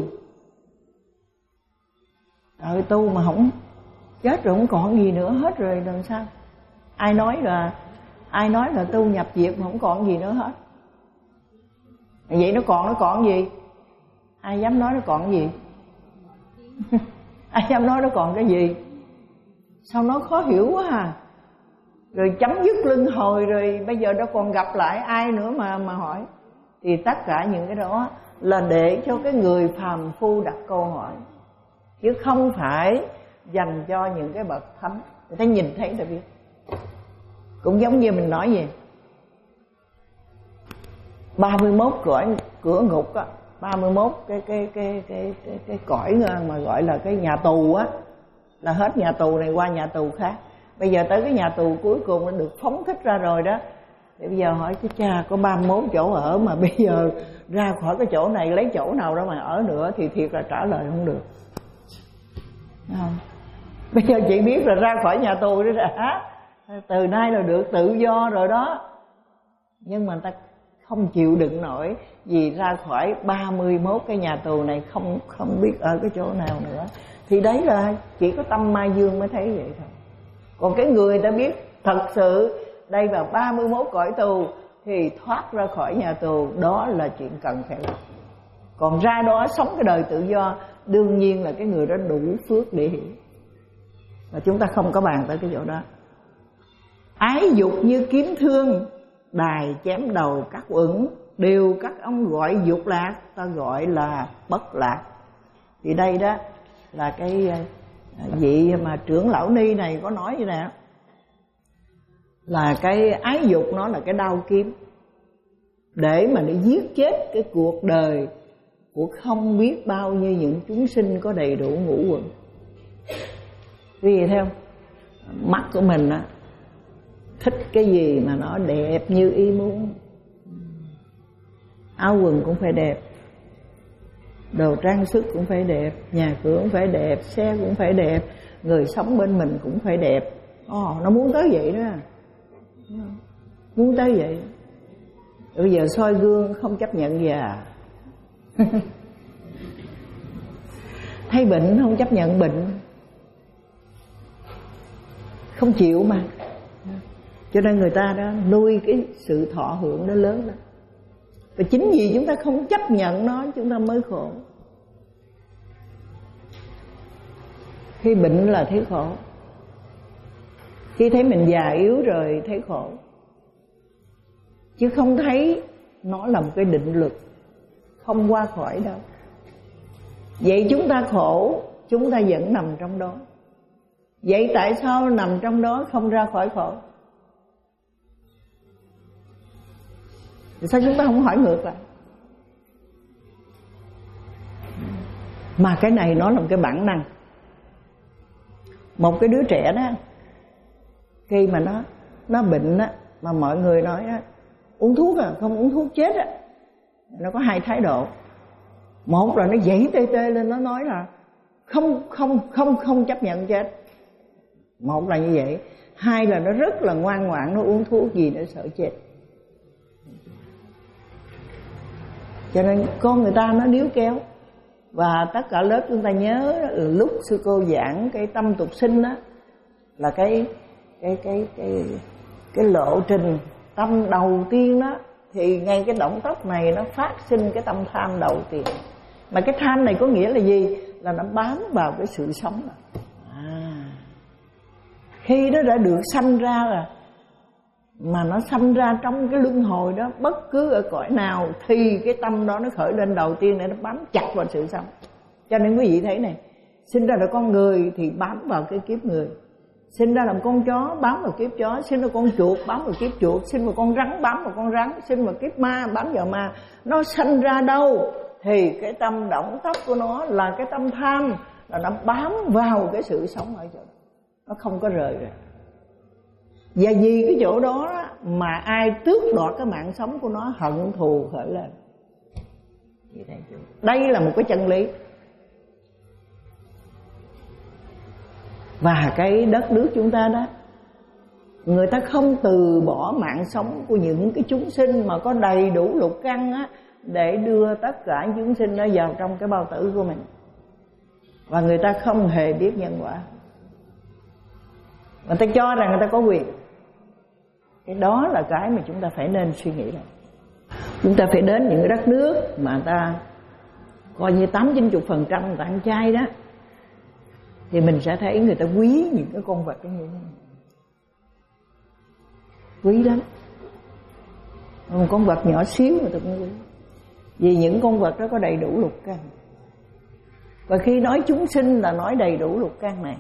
Trời, tu mà không chết rồi không còn gì nữa hết rồi làm sao? Ai nói là ai nói là tu nhập diệt mà không còn gì nữa hết? Vậy nó còn nó còn gì? Ai dám nói nó còn gì? Ai dám nói nó còn cái gì? Sao nó khó hiểu quá à? Rồi chấm dứt luân hồi rồi bây giờ đâu còn gặp lại ai nữa mà mà hỏi. Thì tất cả những cái đó là để cho cái người phàm phu đặt câu hỏi, chứ không phải dành cho những cái bậc thánh. Người ta nhìn thấy ta biết. Cũng giống như mình nói gì, ba mươi mốt cõi cửa ngục á, ba mươi mốt cái cái cái cái cái cái cõi mà gọi là cái nhà tù á, là hết nhà tù này qua nhà tù khác. Bây giờ tới cái nhà tù cuối cùng nó được phóng thích ra rồi đó. Thì bây giờ hỏi chứ cha, có ba mươi mốt chỗ ở mà bây giờ ra khỏi cái chỗ này lấy chỗ nào đó mà ở nữa, thì thiệt là trả lời không được. Không. Bây giờ chỉ biết là ra khỏi nhà tù đó đã, từ nay là được tự do rồi đó. Nhưng mà người ta không chịu đựng nổi, vì ra khỏi ba mươi mốt cái nhà tù này không không biết ở cái chỗ nào nữa. Thì đấy là chỉ có tâm ma dương mới thấy vậy thôi. Còn cái người ta biết thật sự đây vào ba mươi mốt cõi tù thì thoát ra khỏi nhà tù, đó là chuyện cần phải làm. Còn ra đó sống cái đời tự do, đương nhiên là cái người đó đủ phước để hiểu. Và chúng ta không có bàn tới cái chỗ đó. Ái dục như kiếm thương, đài chém đầu các uẩn, đều các ông gọi dục lạc, ta gọi là bất lạc. Thì đây đó là cái vị mà trưởng lão ni này có nói như nè, là cái ái dục nó là cái đao kiếm để mà nó giết chết cái cuộc đời của không biết bao nhiêu những chúng sinh có đầy đủ ngũ quẩn. Vì vậy theo mắt của mình á, thích cái gì mà nó đẹp như ý muốn. Áo quần cũng phải đẹp, đồ trang sức cũng phải đẹp, nhà cửa cũng phải đẹp, xe cũng phải đẹp, người sống bên mình cũng phải đẹp. Ồ, nó muốn tới vậy đó, muốn tới vậy. Bây giờ soi gương không chấp nhận già, thấy bệnh không chấp nhận bệnh, không chịu mà. Cho nên người ta đó nuôi cái sự thọ hưởng đó lớn lắm. Và chính vì chúng ta không chấp nhận nó, chúng ta mới khổ. Khi bệnh là thấy khổ, khi thấy mình già yếu rồi thấy khổ, chứ không thấy nó là một cái định luật không qua khỏi đâu. Vậy chúng ta khổ, chúng ta vẫn nằm trong đó. Vậy tại sao nằm trong đó không ra khỏi khổ? Thì sao chúng ta không hỏi ngược lại? Mà cái này nó là một cái bản năng. Một cái đứa trẻ đó, khi mà nó nó bệnh á, mà mọi người nói á, uống thuốc à, không uống thuốc chết á, nó có hai thái độ. Một là nó dãy tê tê lên, nó nói là không không không không chấp nhận chết. Một là như vậy. Hai là nó rất là ngoan ngoãn, nó uống thuốc gì nó sợ chết. Cho nên con người ta nó níu kéo. Và tất cả lớp chúng ta nhớ lúc sư cô giảng cái tâm tục sinh đó, là cái cái cái cái cái lộ trình tâm đầu tiên đó, thì ngay cái động tác này nó phát sinh cái tâm tham đầu tiên. Mà cái tham này có nghĩa là gì? Là nó bám vào cái sự sống. À, khi nó đã được sanh ra rồi, mà nó sanh ra trong cái luân hồi đó, bất cứ ở cõi nào, thì cái tâm đó nó khởi lên đầu tiên để nó bám chặt vào sự sống. Cho nên quý vị thấy này, sinh ra là con người thì bám vào cái kiếp người, sinh ra làm con chó bám vào kiếp chó, sinh ra con chuột bám vào kiếp chuột, sinh vào con rắn bám vào con rắn, sinh vào kiếp ma bám vào ma. Nó sanh ra đâu thì cái tâm động tóc của nó là cái tâm tham, là nó bám vào cái sự sống ở chỗ đó, nó không có rời ra. Và vì cái chỗ đó mà ai tước đoạt cái mạng sống của nó, hận thù khởi lên. Đây là một cái chân lý. Và cái đất nước chúng ta đó, người ta không từ bỏ mạng sống của những cái chúng sinh mà có đầy đủ lục căn á, để đưa tất cả chúng sinh đó vào trong cái bao tử của mình. Và người ta không hề biết nhân quả. Người ta cho rằng người ta có quyền. Cái đó là cái mà chúng ta phải nên suy nghĩ lại. Chúng ta phải đến những cái đất nước mà ta coi như tám chín mươi phần trăm người ta ăn chay đó, thì mình sẽ thấy người ta quý những cái con vật như thế này. Quý lắm. Một con vật nhỏ xíu người ta cũng quý. Vì những con vật đó có đầy đủ lục căn. Và khi nói chúng sinh là nói đầy đủ lục căn này.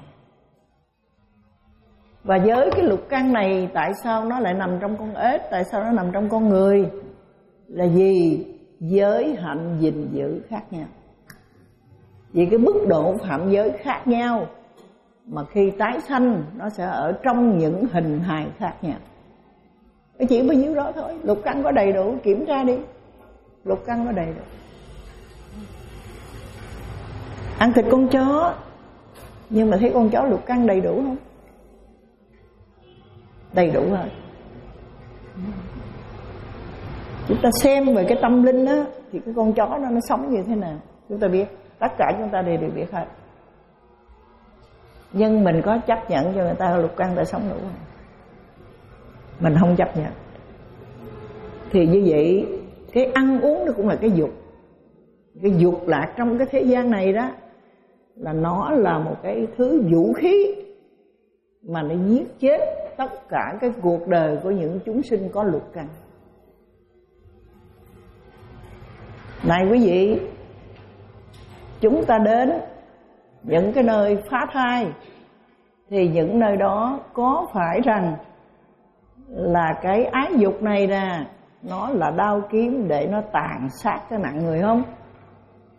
Và với cái lục căn này, tại sao nó lại nằm trong con ếch, tại sao nó nằm trong con người? Là vì giới hạnh gìn giữ khác nhau. Vì cái mức độ phạm giới khác nhau, mà khi tái sanh nó sẽ ở trong những hình hài khác nhau. Cái chỉ bao nhiêu đó thôi. Lục căn có đầy đủ, kiểm tra đi. Lục căn có đầy đủ. Ăn thịt con chó, nhưng mà thấy con chó lục căn đầy đủ không? Đầy đủ rồi. Chúng ta xem về cái tâm linh á, thì cái con chó đó nó sống như thế nào chúng ta biết. Tất cả chúng ta đều, đều biết hết. Nhưng mình có chấp nhận cho người ta lục căn ta sống đủ không? Mình không chấp nhận. Thì như vậy, cái ăn uống nó cũng là cái dục. Cái dục lạc trong cái thế gian này đó, là nó là một cái thứ vũ khí mà nó giết chết tất cả cái cuộc đời của những chúng sinh có lục căn. Này quý vị, chúng ta đến những cái nơi phá thai, thì những nơi đó có phải rằng là cái ái dục này nè, nó là đao kiếm để nó tàn sát cái mạng người không?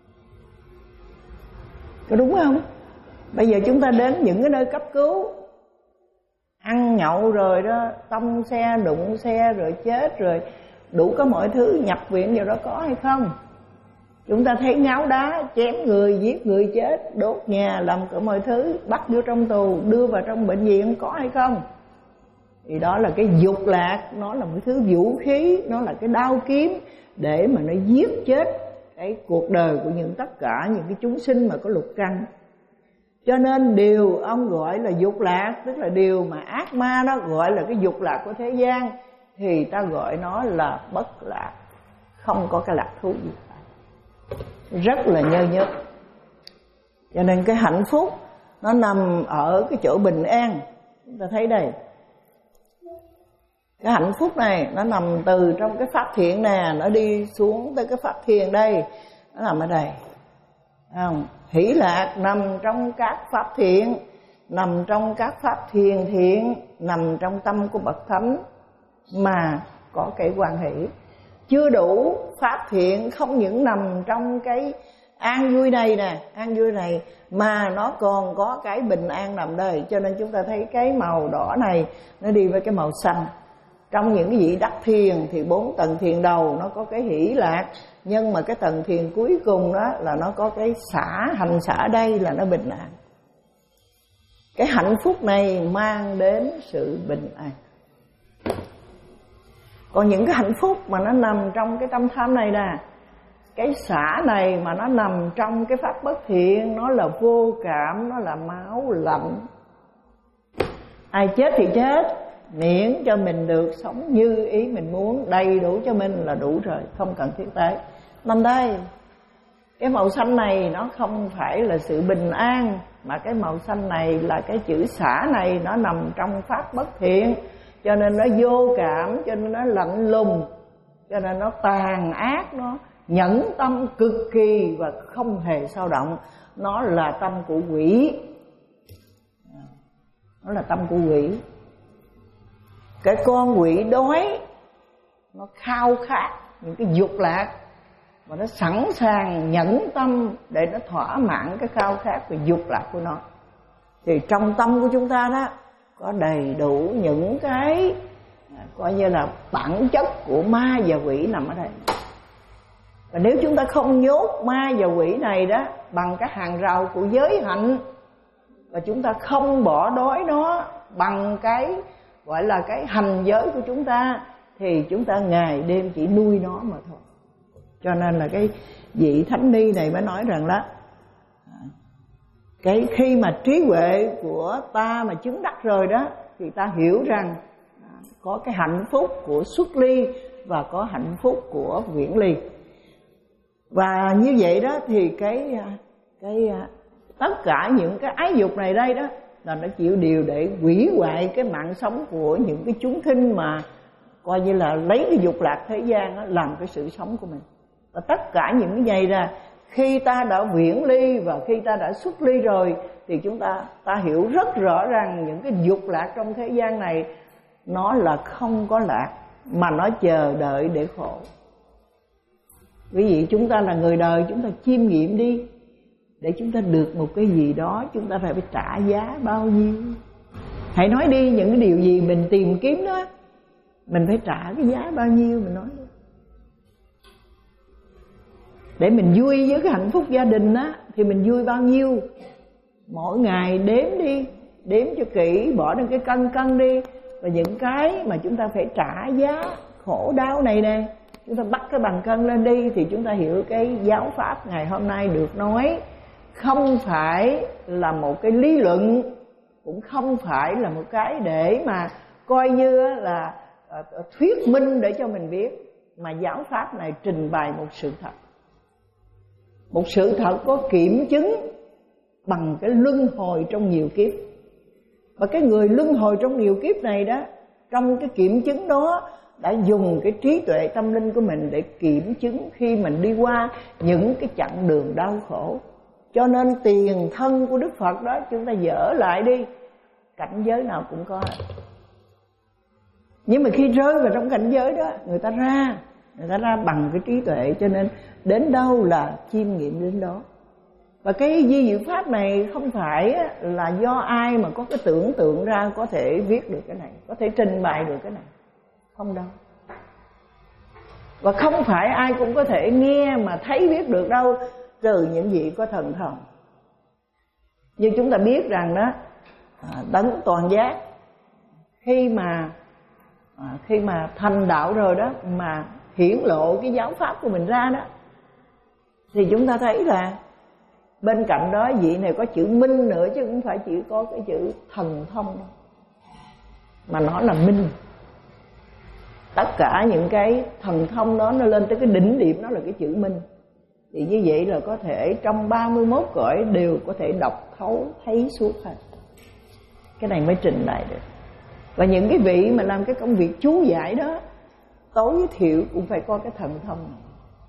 có đúng không? Bây giờ chúng ta đến những cái nơi cấp cứu, ăn nhậu rồi đó, tông xe, đụng xe rồi chết rồi đủ có mọi thứ, nhập viện vào đó có hay không? Chúng ta thấy ngáo đá, chém người, giết người chết, đốt nhà, làm cả mọi thứ, bắt vô trong tù, đưa vào trong bệnh viện có hay không? Thì đó là cái dục lạc, nó là một thứ vũ khí, nó là cái đao kiếm để mà nó giết chết cái cuộc đời của những tất cả những cái chúng sinh mà có lục căn. Cho nên điều ông gọi là dục lạc, tức là điều mà ác ma nó gọi là cái dục lạc của thế gian, thì ta gọi nó là bất lạc, không có cái lạc thú gì cả, rất là nhơ nhớt. Cho nên cái hạnh phúc nó nằm ở cái chỗ bình an. Chúng ta thấy đây, cái hạnh phúc này nó nằm từ trong cái pháp thiện nè, nó đi xuống tới cái pháp thiền đây, nó nằm ở đây. Không? Hỷ lạc nằm trong các pháp thiện, nằm trong các pháp thiền thiện, nằm trong tâm của bậc thánh mà có cái quan hỷ. Chưa đủ, pháp thiện không những nằm trong cái an vui này nè, an vui này, mà nó còn có cái bình an nằm đây. Cho nên chúng ta thấy cái màu đỏ này nó đi với cái màu xanh. Trong những cái vị đắc thiền thì bốn tầng thiền đầu nó có cái hỷ lạc, nhưng mà cái tầng thiền cuối cùng đó là nó có cái xả, hành xả đây là nó bình an. Cái hạnh phúc này mang đến sự bình an. Còn những cái hạnh phúc mà nó nằm trong cái tâm tham này nè, cái xả này mà nó nằm trong cái pháp bất thiện, nó là vô cảm, nó là máu lạnh. Ai chết thì chết, miễn cho mình được sống như ý mình muốn, đầy đủ cho mình là đủ rồi, không cần thiết tới. Nằm đây, cái màu xanh này nó không phải là sự bình an, mà cái màu xanh này là cái chữ xả này, nó nằm trong pháp bất thiện, cho nên nó vô cảm, cho nên nó lạnh lùng, cho nên nó tàn ác, nó nhẫn tâm cực kỳ và không hề dao động. Nó là tâm của quỷ, nó là tâm của quỷ. Cái con quỷ đói, nó khao khát những cái dục lạc, và nó sẵn sàng nhẫn tâm để nó thỏa mãn cái khao khát về dục lạc của nó. Thì trong tâm của chúng ta đó có đầy đủ những cái coi như là bản chất của ma và quỷ nằm ở đây. Và nếu chúng ta không nhốt ma và quỷ này đó bằng cái hàng rào của giới hạnh, và chúng ta không bỏ đói nó bằng cái gọi là cái hành giới của chúng ta, thì chúng ta ngày đêm chỉ nuôi nó mà thôi. Cho nên là cái vị thánh ni này mới nói rằng đó, cái khi mà trí huệ của ta mà chứng đắc rồi đó, thì ta hiểu rằng có cái hạnh phúc của xuất ly và có hạnh phúc của viễn ly. Và như vậy đó thì cái cái tất cả những cái ái dục này đây đó là nó chịu điều để hủy hoại cái mạng sống của những cái chúng sinh mà coi như là lấy cái dục lạc thế gian đó làm cái sự sống của mình. Và tất cả những cái này ra, khi ta đã viễn ly và khi ta đã xuất ly rồi, thì chúng ta ta hiểu rất rõ rằng những cái dục lạc trong thế gian này nó là không có lạc, mà nó chờ đợi để khổ. Quý vị, chúng ta là người đời, chúng ta chiêm nghiệm đi. Để chúng ta được một cái gì đó, chúng ta phải trả giá bao nhiêu? Hãy nói đi, những cái điều gì mình tìm kiếm đó, mình phải trả cái giá bao nhiêu, mình nói đi. Để mình vui với cái hạnh phúc gia đình á, thì mình vui bao nhiêu? Mỗi ngày đếm đi, đếm cho kỹ, bỏ lên cái cân cân đi. Và những cái mà chúng ta phải trả giá khổ đau này nè, chúng ta bắt cái bàn cân lên đi, thì chúng ta hiểu cái giáo pháp ngày hôm nay được nói không phải là một cái lý luận, cũng không phải là một cái để mà coi như là thuyết minh để cho mình biết, mà giáo pháp này trình bày một sự thật. Một sự thật có kiểm chứng bằng cái luân hồi trong nhiều kiếp. Và cái người luân hồi trong nhiều kiếp này đó, trong cái kiểm chứng đó đã dùng cái trí tuệ tâm linh của mình để kiểm chứng khi mình đi qua những cái chặng đường đau khổ. Cho nên tiền thân của Đức Phật đó chúng ta dỡ lại đi, cảnh giới nào cũng có. Nhưng mà khi rơi vào trong cảnh giới đó, người ta ra, người ta ra bằng cái trí tuệ, cho nên đến đâu là chiêm nghiệm đến đó. Và cái di diệu pháp này không phải là do ai mà có cái tưởng tượng ra có thể viết được cái này, có thể trình bày được cái này. Không đâu. Và không phải ai cũng có thể nghe mà thấy biết được đâu, trừ những vị có thần thông. Như chúng ta biết rằng đó, Đấng toàn giác khi mà khi mà thành đạo rồi đó, mà hiển lộ cái giáo pháp của mình ra đó, thì chúng ta thấy là bên cạnh đó vị này có chữ minh nữa, chứ không phải chỉ có cái chữ thần thông đâu, mà nó là minh. Tất cả những cái thần thông đó nó lên tới cái đỉnh điểm, nó là cái chữ minh. Thì như vậy là có thể trong ba mươi mốt cõi đều có thể đọc thấu thấy suốt hết. Cái này mới trình bày được. Và những cái vị mà làm cái công việc chú giải đó, tối thiểu cũng phải có cái thần thông này.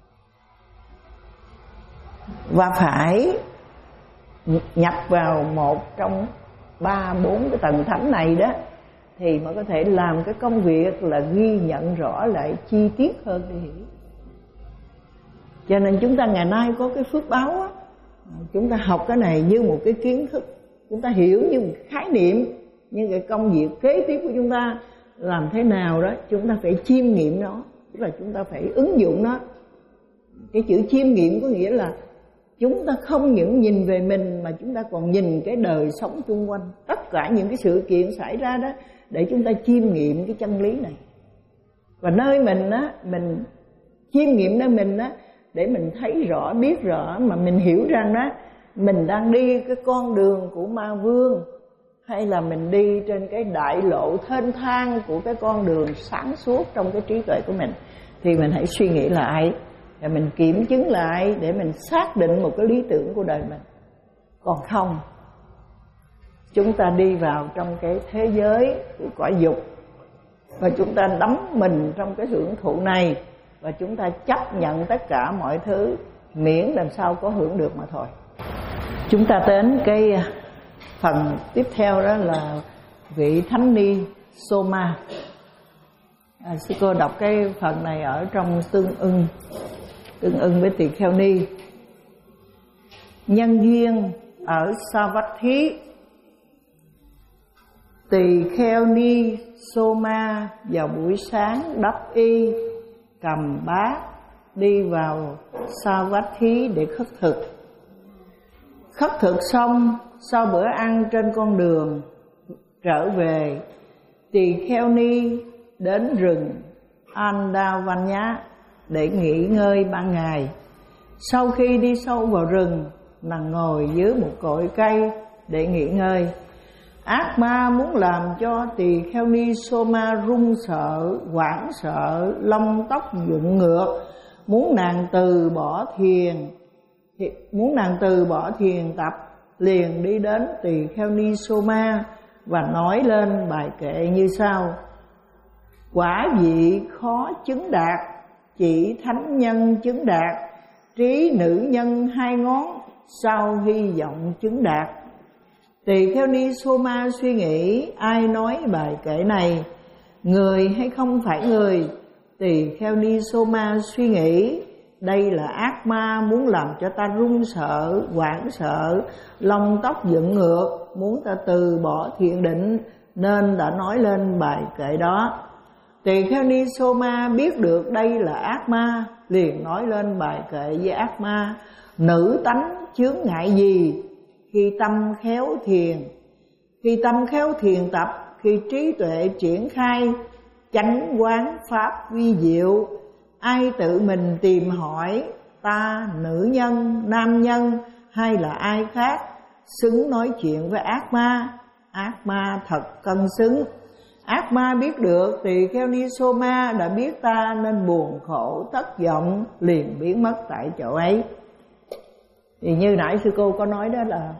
Và phải nhập vào một trong ba bốn cái tầng thánh này đó, thì mới có thể làm cái công việc là ghi nhận rõ lại chi tiết hơn để hiểu. Cho nên chúng ta ngày nay có cái phước báo á, chúng ta học cái này như một cái kiến thức, chúng ta hiểu như một khái niệm, nhưng cái công việc kế tiếp của chúng ta làm thế nào đó, chúng ta phải chiêm nghiệm nó, tức là chúng ta phải ứng dụng nó. Cái chữ chiêm nghiệm có nghĩa là chúng ta không những nhìn về mình mà chúng ta còn nhìn cái đời sống xung quanh, tất cả những cái sự kiện xảy ra đó, để chúng ta chiêm nghiệm cái chân lý này. Và nơi mình á, mình chiêm nghiệm nơi mình á, để mình thấy rõ, biết rõ, mà mình hiểu rằng đó, mình đang đi cái con đường của ma vương, hay là mình đi trên cái đại lộ thênh thang của cái con đường sáng suốt trong cái trí tuệ của mình. Thì mình hãy suy nghĩ lại, và mình kiểm chứng lại để mình xác định một cái lý tưởng của đời mình. Còn không, chúng ta đi vào trong cái thế giới của cõi dục, và chúng ta đắm mình trong cái hưởng thụ này, và chúng ta chấp nhận tất cả mọi thứ miễn làm sao có hưởng được mà thôi. Chúng ta đến cái phần tiếp theo, đó là vị Thánh Ni Soma. à, Sư cô đọc cái phần này ở trong Tương ưng Tương ưng với Tỳ Kheo Ni. Nhân duyên ở Savatthi, Tỳ Kheo Ni Soma vào buổi sáng đắp y, cầm bát đi vào Savatthi để khất thực. Khất thực xong, sau bữa ăn trên con đường trở về, Tỳ Kheo Ni đến rừng Andavanya để nghỉ ngơi ban ngày. Sau khi đi sâu vào rừng, nàng ngồi dưới một cội cây để nghỉ ngơi. Ác ma muốn làm cho Tỳ Kheo Ni Soma run sợ, hoảng sợ, lông tóc dựng ngược, muốn nàng từ bỏ thiền, muốn nàng từ bỏ thiền tập. Liền đi đến Tỳ Kheo Ni Soma và nói lên bài kệ như sau: quả vị khó chứng đạt, chỉ thánh nhân chứng đạt, trí nữ nhân hai ngón, sao hy vọng chứng đạt. Tỳ Kheo Ni Soma suy nghĩ, ai nói bài kệ này, người hay không phải người? Tỳ Kheo Ni Soma suy nghĩ, đây là ác ma muốn làm cho ta run sợ, hoảng sợ, lông tóc dựng ngược, muốn ta từ bỏ thiền định, nên đã nói lên bài kệ đó. Tỳ Kheo Ni Soma biết được đây là ác ma, liền nói lên bài kệ với ác ma: nữ tánh chướng ngại gì khi tâm khéo thiền, khi tâm khéo thiền tập, khi trí tuệ triển khai, chánh quán pháp vi diệu, ai tự mình tìm hỏi, ta nữ nhân, nam nhân hay là ai khác, xứng nói chuyện với ác ma. Ác ma thật cân xứng. Ác ma biết được Tỳ Kheo Ni Soma đã biết ta, nên buồn khổ thất vọng, liền biến mất tại chỗ ấy. Thì như nãy sư cô có nói đó, là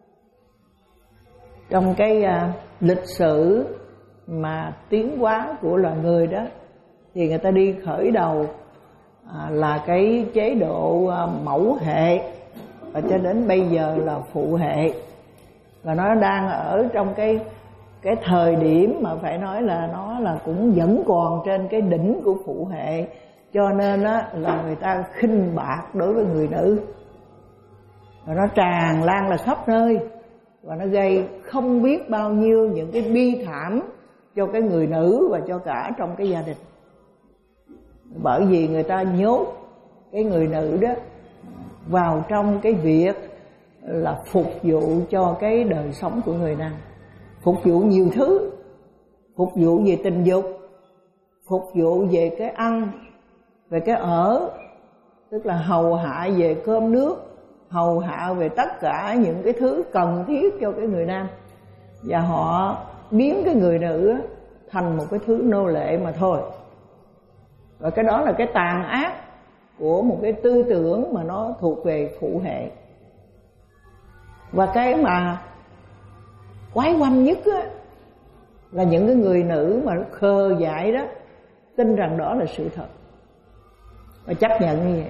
trong cái uh, lịch sử mà tiến hóa của loài người đó, thì người ta đi khởi đầu à, là cái chế độ à, mẫu hệ, và cho đến bây giờ là phụ hệ. Và nó đang ở trong cái cái thời điểm mà phải nói là nó là cũng vẫn còn trên cái đỉnh của phụ hệ, cho nên á, là người ta khinh bạc đối với người nữ. và nó tràn lan là khắp nơi, và nó gây không biết bao nhiêu những cái bi thảm cho cái người nữ và cho cả trong cái gia đình. Bởi vì người ta nhốt cái người nữ đó vào trong cái việc là phục vụ cho cái đời sống của người nam, phục vụ nhiều thứ, phục vụ về tình dục, phục vụ về cái ăn, về cái ở, tức là hầu hạ về cơm nước, hầu hạ về tất cả những cái thứ cần thiết cho cái người nam. Và họ biến cái người nữ thành một cái thứ nô lệ mà thôi. Và cái đó là cái tàn ác của một cái tư tưởng mà nó thuộc về phụ hệ. Và cái mà quái quăm nhất á, là những cái người nữ mà khờ dại đó tin rằng đó là sự thật và chấp nhận như vậy.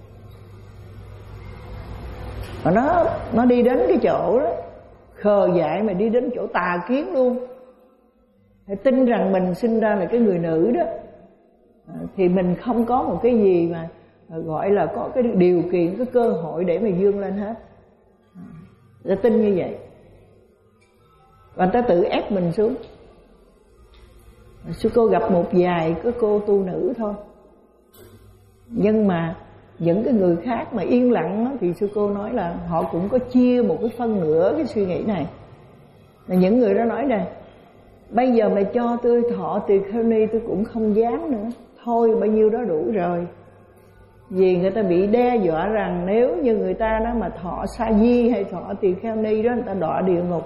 Và nó nó đi đến cái chỗ đó khờ dại mà đi đến chỗ tà kiến luôn. Thì tin rằng mình sinh ra là cái người nữ đó, thì mình không có một cái gì mà gọi là có cái điều kiện, cái cơ hội để mà vươn lên hết. Người ta tin như vậy, và người ta tự ép mình xuống. Sư cô gặp một vài cái cô tu nữ thôi, nhưng mà những cái người khác mà yên lặng đó, thì sư cô nói là họ cũng có chia một cái phân nửa cái suy nghĩ này. Là những người đó nói này: bây giờ mày cho tôi thọ tỳ kheo ni tôi cũng không dám nữa, thôi bao nhiêu đó đủ rồi. Vì người ta bị đe dọa rằng nếu như người ta đó mà thọ sa di hay thọ tỳ kheo ni đó, người ta đọa địa ngục.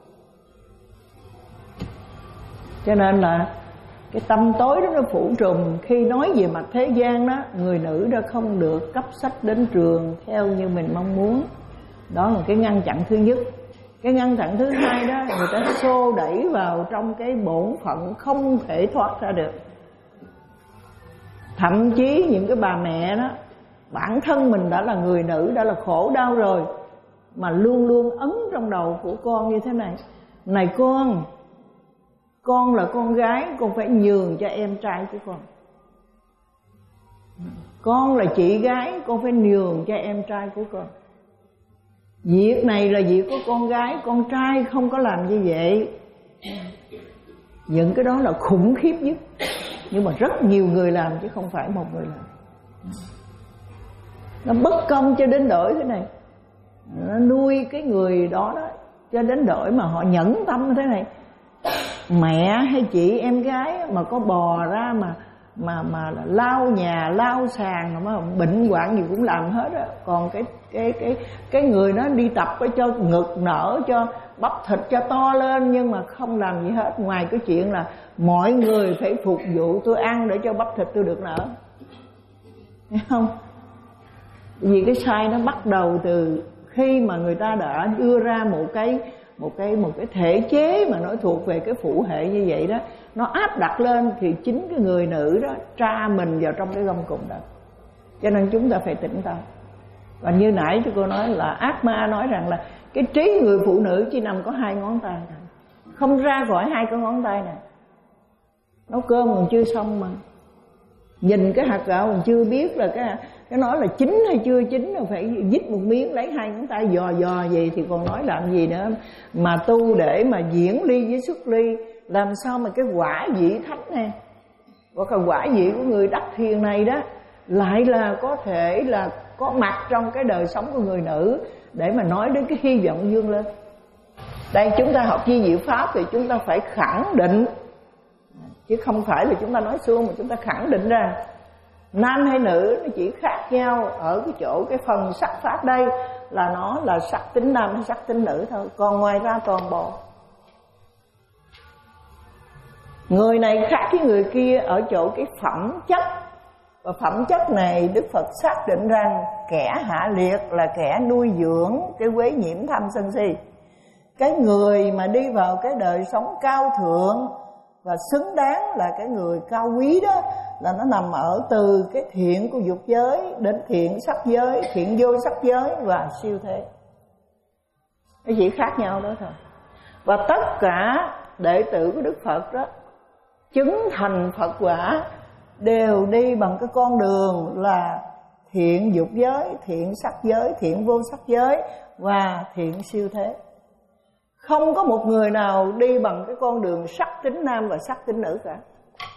Cho nên là cái tâm tối đó nó phủ trùm. Khi nói về mặt thế gian đó, người nữ đó không được cấp sách đến trường theo như mình mong muốn. Đó là cái ngăn chặn thứ nhất. Cái ngăn chặn thứ hai đó, người ta xô đẩy vào trong cái bổn phận không thể thoát ra được. Thậm chí những cái bà mẹ đó, bản thân mình đã là người nữ, đã là khổ đau rồi, mà luôn luôn ấn trong đầu của con như thế này: này con, con là con gái, con phải nhường cho em trai của con. Con là chị gái, con phải nhường cho em trai của con. Việc này là việc của con gái, con trai không có làm như vậy. Những cái đó là khủng khiếp nhất, nhưng mà rất nhiều người làm chứ không phải một người làm. Nó bất công cho đến đổi thế này. Nó nuôi cái người đó đó cho đến đổi mà họ nhẫn tâm thế này. Mẹ hay chị em gái mà có bò ra mà mà mà lau nhà lau sàn mà bệnh hoạn gì cũng làm hết á. Còn cái cái cái cái người đó đi tập phải cho ngực nở, cho bắp thịt cho to lên, nhưng mà không làm gì hết ngoài cái chuyện là mọi người phải phục vụ tôi ăn để cho bắp thịt tôi được nở. Thấy không? Vì cái sai nó bắt đầu từ khi mà người ta đã đưa ra một cái một cái một cái thể chế mà nó thuộc về cái phụ hệ như vậy đó, nó áp đặt lên thì chính cái người nữ đó tra mình vào trong cái gông cùm đó. Cho nên chúng ta phải tỉnh táo. Và như nãy tôi cô nói là ác ma nói rằng là cái trí người phụ nữ chỉ nằm có hai ngón tay này, không ra khỏi hai cái ngón tay này. Nấu cơm còn chưa xong mà nhìn cái hạt gạo còn chưa biết là cái cái nói là chín hay chưa chín, là phải dít một miếng lấy hai ngón tay dò dò vậy thì còn nói làm gì nữa. Mà tu để mà diễn ly với xuất ly, làm sao mà cái quả vị thánh này hoặc là quả vị của người đắc thiền này đó lại là có thể là có mặt trong cái đời sống của người nữ để mà nói đến cái hy vọng vươn lên. Đây chúng ta học di diệu pháp thì chúng ta phải khẳng định, chứ không phải là chúng ta nói suông, mà chúng ta khẳng định ra nam hay nữ nó chỉ khác nhau ở cái chỗ cái phần sắc pháp đây là nó là sắc tính nam hay sắc tính nữ thôi, còn ngoài ra toàn bộ người này khác với người kia ở chỗ cái phẩm chất. Và phẩm chất này Đức Phật xác định rằng kẻ hạ liệt là kẻ nuôi dưỡng cái quế nhiễm tham sân si. Cái người mà đi vào cái đời sống cao thượng và xứng đáng là cái người cao quý đó là nó nằm ở từ cái thiện của dục giới đến thiện sắc giới, thiện vô sắc giới và siêu thế. Nó chỉ khác nhau đó thôi. Và tất cả đệ tử của Đức Phật đó chứng thành Phật quả đều đi bằng cái con đường là thiện dục giới, thiện sắc giới, thiện vô sắc giới và thiện siêu thế. Không có một người nào đi bằng cái con đường sắc tính nam và sắc tính nữ cả.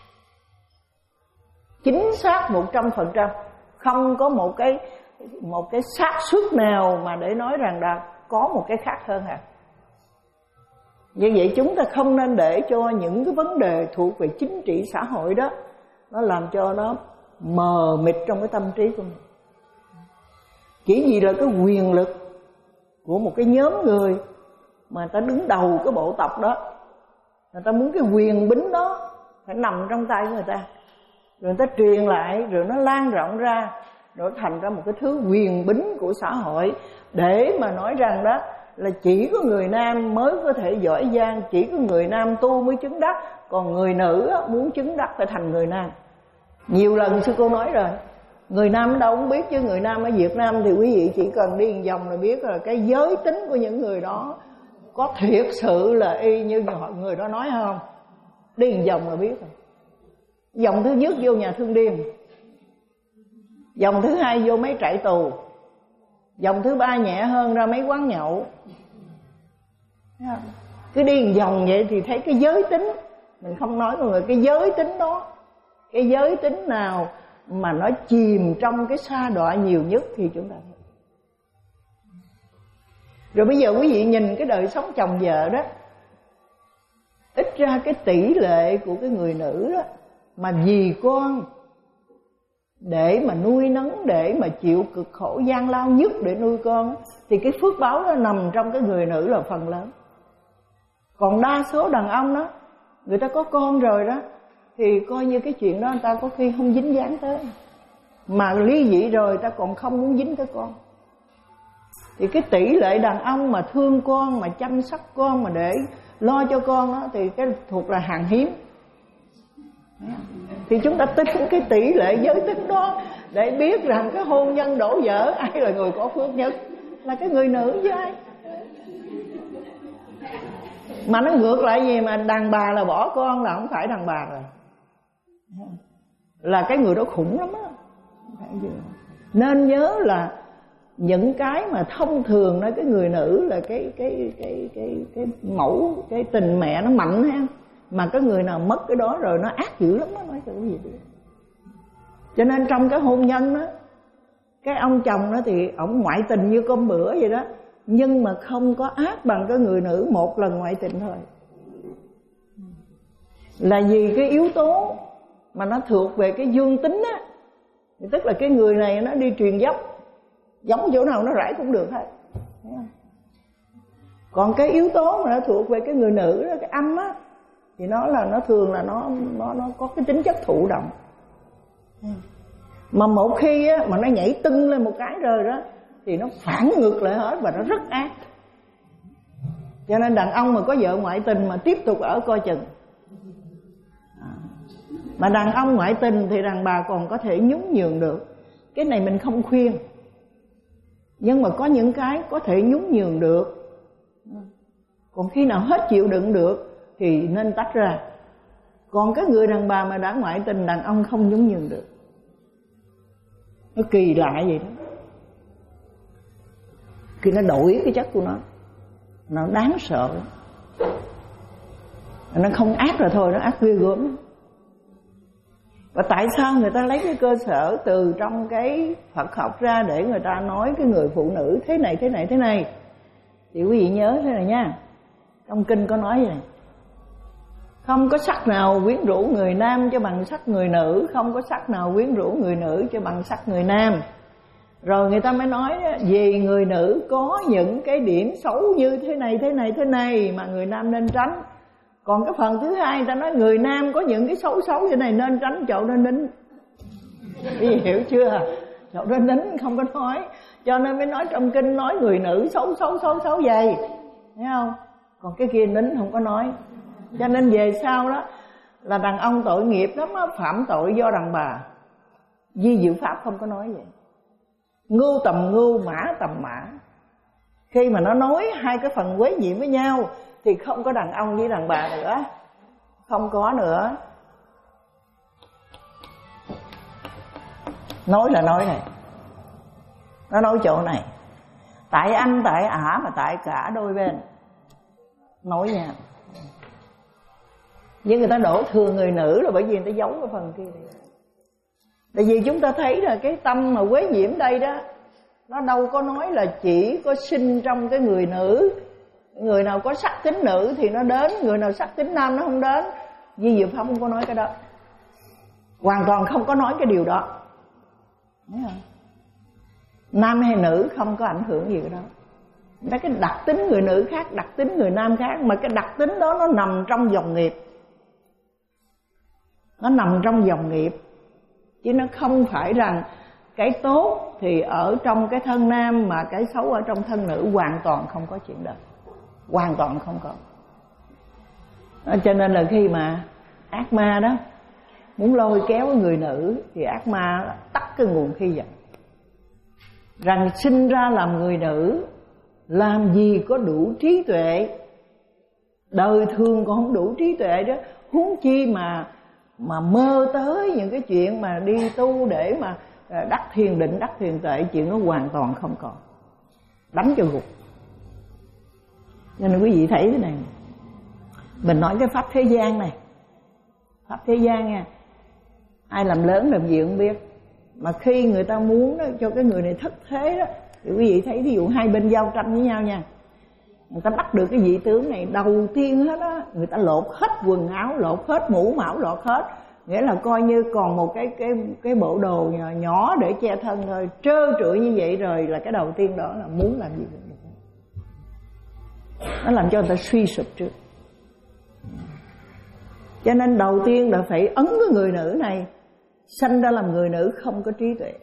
Chính xác một trăm phần trăm. Không có một cái một cái xác suất nào mà để nói rằng là có một cái khác hơn hả? Như vậy chúng ta không nên để cho những cái vấn đề thuộc về chính trị xã hội đó nó làm cho nó mờ mịt trong cái tâm trí của mình. Chỉ vì là cái quyền lực của một cái nhóm người mà người ta đứng đầu cái bộ tộc đó, người ta muốn cái quyền bính đó phải nằm trong tay của người ta, rồi người ta truyền lại, rồi nó lan rộng ra, rồi thành ra một cái thứ quyền bính của xã hội, để mà nói rằng đó là chỉ có người nam mới có thể giỏi giang, chỉ có người nam tu mới chứng đắc, còn người nữ muốn chứng đắc phải thành người nam. Nhiều lần sư cô nói rồi, người nam đâu không biết, chứ người nam ở Việt Nam thì quý vị chỉ cần đi một vòng là biết là cái giới tính của những người đó có thiệt sự là y như người đó nói không? Đi một vòng là biết rồi. Vòng thứ nhất vô nhà thương điên, vòng thứ hai vô mấy trại tù, vòng thứ ba nhẹ hơn ra mấy quán nhậu. Cứ đi một vòng vậy thì thấy cái giới tính, mình không nói mọi người, cái giới tính đó, cái giới tính nào mà nó chìm trong cái sa đọa nhiều nhất thì chúng ta thấy. Rồi bây giờ quý vị nhìn cái đời sống chồng vợ đó, ít ra cái tỷ lệ của cái người nữ đó mà vì con để mà nuôi nấng, để mà chịu cực khổ gian lao nhất để nuôi con, thì cái phước báo đó nằm trong cái người nữ là phần lớn. Còn đa số đàn ông đó, người ta có con rồi đó, thì coi như cái chuyện đó người ta có khi không dính dáng tới, mà ly dị rồi người ta còn không muốn dính tới con. Thì cái tỷ lệ đàn ông mà thương con, mà chăm sóc con, mà để lo cho con đó, thì cái thuộc là hàng hiếm. Thì chúng ta tính cái tỷ lệ giới tính đó để biết rằng cái hôn nhân đổ vỡ, ai là người có phước nhất? Là cái người nữ chứ ai. Mà nó ngược lại gì mà đàn bà là bỏ con là không phải đàn bà rồi, là cái người đó khủng lắm á. Nên nhớ là những cái mà thông thường nói cái người nữ là cái cái cái cái cái mẫu, cái tình mẹ nó mạnh ha, mà cái người nào mất cái đó rồi nó ác dữ lắm đó, nói cho cái gì vậy. Cho nên trong cái hôn nhân đó, cái ông chồng đó thì ổng ngoại tình như cơm bữa vậy đó, nhưng mà không có ác bằng cái người nữ một lần ngoại tình thôi. Là vì cái yếu tố mà nó thuộc về cái dương tính á, tức là cái người này nó đi truyền dốc, giống chỗ nào nó rải cũng được hết. Còn cái yếu tố mà nó thuộc về cái người nữ đó, cái âm á, thì nó là nó thường là nó nó nó có cái tính chất thụ động. Mà một khi á, mà nó nhảy tưng lên một cái rồi đó thì nó phản ngược lại hết và nó rất ác. Cho nên đàn ông mà có vợ ngoại tình mà tiếp tục ở coi chừng. Mà đàn ông ngoại tình thì đàn bà còn có thể nhún nhường được. Cái này mình không khuyên, nhưng mà có những cái có thể nhún nhường được. Còn khi nào hết chịu đựng được thì nên tách ra. Còn cái người đàn bà mà đã ngoại tình, đàn ông không nhún nhường được. Nó kỳ lạ vậy đó. Khi nó đổi cái chất của nó, nó đáng sợ. Nó không ác là thôi, nó ác ghê gớm. Và tại sao người ta lấy cái cơ sở từ trong cái Phật học ra để người ta nói cái người phụ nữ thế này, thế này, thế này? Thì quý vị nhớ thế này nha. Trong kinh có nói vậy này: không có sắc nào quyến rũ người nam cho bằng sắc người nữ, không có sắc nào quyến rũ người nữ cho bằng sắc người nam. Rồi người ta mới nói vì người nữ có những cái điểm xấu như thế này, thế này, thế này mà người nam nên tránh. Còn cái phần thứ hai người ta nói người nam có những cái xấu xấu như này nên tránh, chậu nên nín. Quý vị hiểu chưa? Chậu nên nín không có nói. Cho nên mới nói trong kinh nói người nữ xấu xấu xấu xấu vậy, thấy không? Còn cái kia nín không có nói. Cho nên về sau đó là đàn ông tội nghiệp lắm á, phạm tội do đàn bà. Di diệu pháp không có nói vậy. Ngưu tầm ngưu, mã tầm mã. Khi mà nó nói hai cái phần quế nhiễm với nhau thì không có đàn ông với đàn bà nữa, không có nữa. Nói là nói này, Nó nói chỗ này, tại anh, tại ả, mà tại cả đôi bên. Nói nha. Nhưng người ta đổ thừa người nữ là bởi vì người ta giấu cái phần kia này. Tại vì chúng ta thấy là cái tâm mà quế nhiễm đây đó, nó đâu có nói là chỉ có sinh trong cái người nữ. Người nào có sắc tính nữ thì nó đến, người nào sắc tính nam nó không đến. Di Diệu Pháp không có nói cái đó, hoàn toàn không có nói cái điều đó. Thấy không? Nam hay nữ không có ảnh hưởng gì cái đó. Đó, cái đặc tính người nữ khác, đặc tính người nam khác. Mà cái đặc tính đó nó nằm trong dòng nghiệp. Nó nằm trong dòng nghiệp. Chứ nó không phải rằng cái tốt thì ở trong cái thân nam mà cái xấu ở trong thân nữ. Hoàn toàn không có chuyện đó, hoàn toàn không có. Đó, cho nên là khi mà ác ma đó muốn lôi kéo người nữ thì ác ma tắt cái nguồn khi giận. Rằng sinh ra làm người nữ, làm gì có đủ trí tuệ, đời thường còn không đủ trí tuệ đó, huống chi mà mà mơ tới những cái chuyện mà đi tu để mà đắc thiền định, đắc thiền tuệ, chuyện nó hoàn toàn không còn. Đánh cho gục. Nên quý vị thấy thế này, mình nói cái pháp thế gian này, pháp thế gian nha, ai làm lớn làm gì không biết. Mà khi người ta muốn đó, cho cái người này thất thế đó, thì quý vị thấy ví dụ hai bên giao tranh với nhau nha, người ta bắt được cái vị tướng này, đầu tiên hết á, người ta lột hết quần áo, lột hết mũ mão, lột hết, nghĩa là coi như còn một cái cái cái bộ đồ nhỏ, nhỏ để che thân thôi, trơ trụi như vậy rồi là cái đầu tiên đó là muốn làm gì cũng được. Nó làm cho người ta suy sụp trước. Cho nên đầu tiên là phải ấn cái người nữ này, sanh ra làm người nữ không có trí tuệ.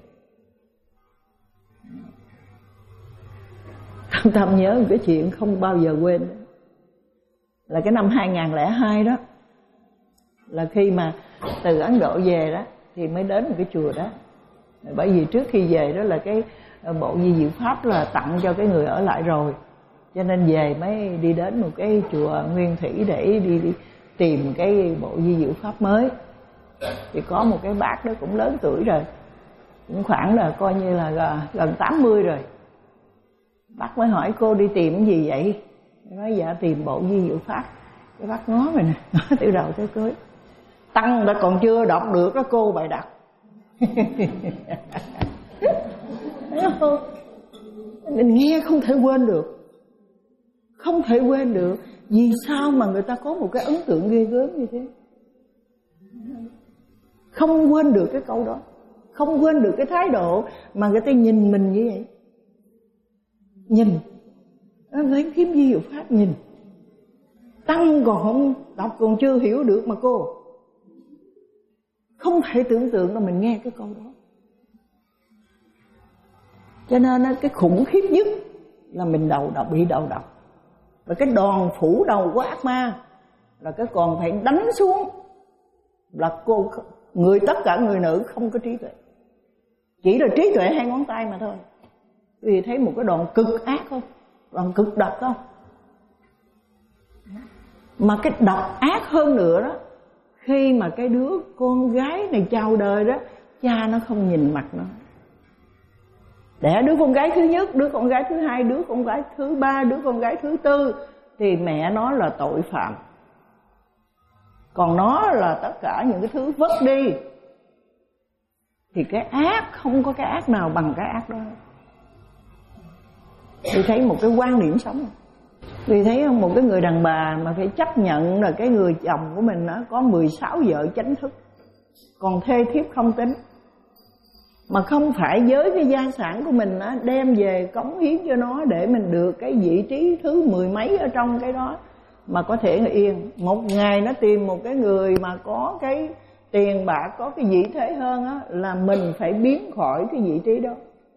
Tâm Tâm nhớ một cái chuyện không bao giờ quên, là cái năm hai không không hai đó, là khi mà từ Ấn Độ về đó thì mới đến một cái chùa đó. Bởi vì trước khi về đó là cái bộ Di Diệu Pháp là tặng cho cái người ở lại rồi, cho nên về mới đi đến một cái chùa Nguyên Thủy để đi, đi tìm cái bộ Di Diệu Pháp mới. Thì có một cái bác đó cũng lớn tuổi rồi, cũng khoảng là coi như là gần tám mươi rồi. Bác mới hỏi cô đi tìm cái gì vậy? Nói dạ tìm bộ Di Diệu Pháp. Cái bác ngó rồi nè, ngó từ đầu tới cuối. Tăng đã còn chưa đọc được đó cô bày đặt. Mình nghe không thể quên được, không thể quên được. Vì sao mà người ta có một cái ấn tượng ghê gớm như thế? Không quên được cái câu đó, không quên được cái thái độ mà người ta nhìn mình như vậy. Nhìn, lấy kiếm Di Diệu Pháp nhìn. Tăng còn không đọc còn chưa hiểu được mà cô. Không thể tưởng tượng là mình nghe cái câu đó. Cho nên cái khủng khiếp nhất là mình đầu độc, bị đầu độc. Và cái đòn phủ đầu của ác ma là cái còn phải đánh xuống là cô, người tất cả người nữ không có trí tuệ, chỉ là trí tuệ hai ngón tay mà thôi. Vì thấy một cái đòn cực ác không, đòn cực độc không. Mà cái độc ác hơn nữa đó, khi mà cái đứa con gái này chào đời đó, cha nó không nhìn mặt nó, đẻ đứa con gái thứ nhất, đứa con gái thứ hai, đứa con gái thứ ba, đứa con gái thứ tư, thì mẹ nó là tội phạm, còn nó là tất cả những cái thứ vất đi. Thì cái ác, không có cái ác nào bằng cái ác đó. Thì thấy một cái quan điểm sống. Vì thấy không, một cái người đàn bà mà phải chấp nhận là cái người chồng của mình đó, có mười sáu vợ chánh thức, còn thê thiếp không tính, mà không phải với cái gia sản của mình đó, đem về cống hiến cho nó để mình được cái vị trí thứ mười mấy ở trong cái đó, mà có thể là yên. Một ngày nó tìm một cái người mà có cái tiền bạc, có cái vị thế hơn á, là mình phải biến khỏi cái vị trí đó.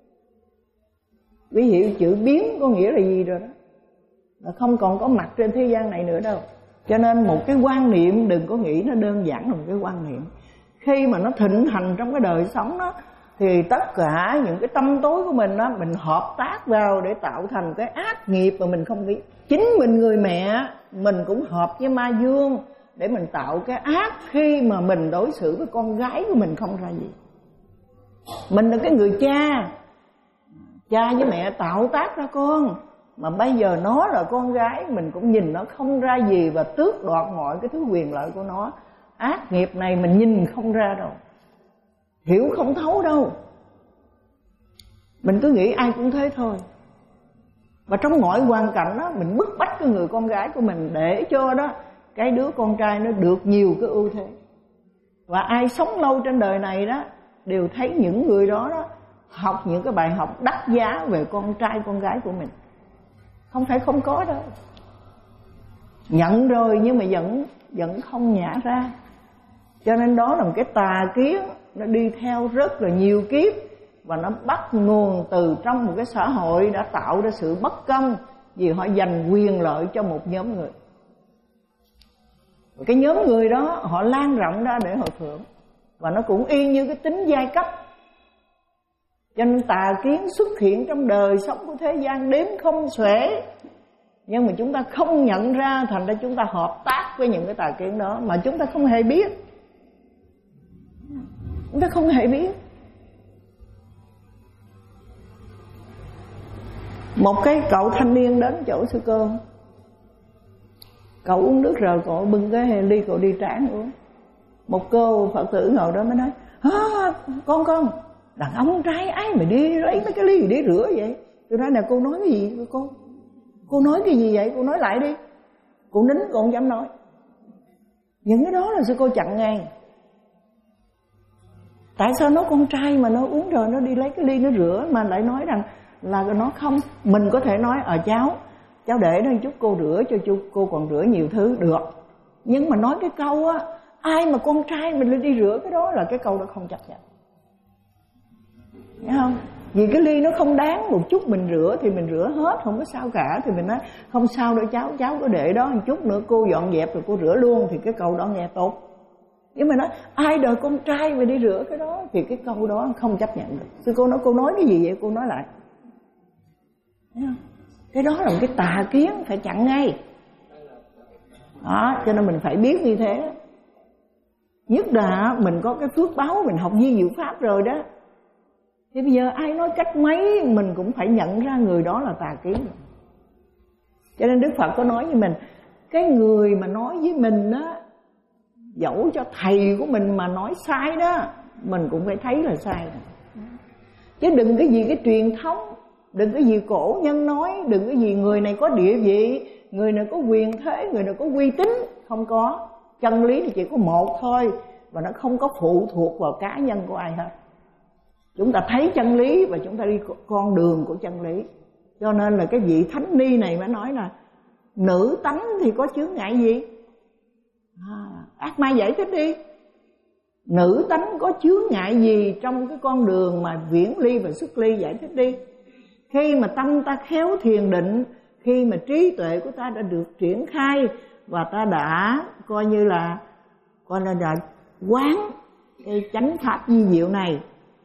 Quý vị chữ biến có nghĩa là gì rồi đó, là không còn có mặt trên thế gian này nữa đâu. Cho nên một cái quan niệm đừng có nghĩ nó đơn giản là một cái quan niệm. Khi mà nó thịnh hành trong cái đời sống đó, thì tất cả những cái tâm tối của mình đó, mình hợp tác vào để tạo thành cái ác nghiệp mà mình không biết. Chính mình người mẹ, mình cũng hợp với ma dương để mình tạo cái ác khi mà mình đối xử với con gái của mình không ra gì. Mình là cái người cha, Cha với mẹ tạo tác ra con, mà bây giờ nó là con gái, mình cũng nhìn nó không ra gì và tước đoạt mọi cái thứ quyền lợi của nó. Ác nghiệp này mình nhìn không ra đâu, hiểu không thấu đâu. Mình cứ nghĩ ai cũng thế thôi. Và trong mọi hoàn cảnh đó, mình bức bách cái người con gái của mình để cho đó cái đứa con trai nó được nhiều cái ưu thế. Và ai sống lâu trên đời này đó đều thấy những người đó đó học những cái bài học đắt giá về con trai con gái của mình. Không phải không có đâu. Nhận rồi nhưng mà vẫn vẫn không nhả ra. Cho nên đó là một cái tà kiến, nó đi theo rất là nhiều kiếp. Và nó bắt nguồn từ trong một cái xã hội đã tạo ra sự bất công, vì họ dành quyền lợi cho một nhóm người. Cái nhóm người đó họ lan rộng ra để họ hưởng. Và nó cũng y như cái tính giai cấp. Cho nên tà kiến xuất hiện trong đời sống của thế gian đếm không xuể. Nhưng mà chúng ta không nhận ra, thành ra chúng ta hợp tác với những cái tà kiến đó mà chúng ta không hề biết. Chúng ta không hề biết. Một cái cậu thanh niên đến chỗ sư cô, cậu uống nước rồi cậu bưng cái ly cậu đi tráng uống. Một cô Phật tử ngồi đó mới nói: à, con con đàn ông trai ai mà đi lấy mấy cái ly để rửa vậy? Tôi nói nè, cô nói cái gì cô? Cô nói cái gì vậy? Cô nói lại đi. Cô nín, cô không dám nói. Những cái đó là sư cô chặn ngay. Tại sao nó con trai mà nó uống rồi nó đi lấy cái ly nó rửa, mà lại nói rằng là nó không? Mình có thể nói ở à, cháu cháu để đó chút cô rửa cho chú, cô còn rửa nhiều thứ được. Nhưng mà nói cái câu á, ai mà con trai mình lên đi rửa cái đó, là cái câu đó không chấp nhận. Thấy không? Vì cái ly nó không đáng một chút mình rửa thì mình rửa hết, không có sao cả. Thì mình nói không sao đâu cháu, cháu có để đó một chút nữa cô dọn dẹp rồi cô rửa luôn, thì cái câu đó nghe tốt. Nhưng mà nói ai đời con trai mà đi rửa cái đó, thì cái câu đó không chấp nhận được. Sư cô nói cô nói cái gì vậy? Cô nói lại. Thấy không? Cái đó là một cái tà kiến, phải chặn ngay. Đó, cho nên mình phải biết như thế. Nhất là mình có cái phước báo, mình học di diệu pháp rồi đó, thì bây giờ ai nói cách mấy mình cũng phải nhận ra người đó là tà kiến. Cho nên Đức Phật có nói với mình, cái người mà nói với mình á, dẫu cho thầy của mình mà nói sai đó, mình cũng phải thấy là sai. Chứ đừng cái gì cái truyền thống, đừng cái gì cổ nhân nói, đừng cái gì người này có địa vị, người này có quyền thế, người này có uy tín. Không có. Chân lý thì chỉ có một thôi, và nó không có phụ thuộc vào cá nhân của ai hết. Chúng ta thấy chân lý và chúng ta đi con đường của chân lý. Cho nên là cái vị thánh ni này mới nói là nữ tánh thì có chướng ngại gì? À, Ác Ma giải thích đi. Nữ tánh có chướng ngại gì trong cái con đường mà viễn ly và xuất ly? Giải thích đi. Khi mà tâm ta khéo thiền định, khi mà trí tuệ của ta đã được triển khai, và ta đã coi như là coi là, là quán cái chánh pháp di diệu này,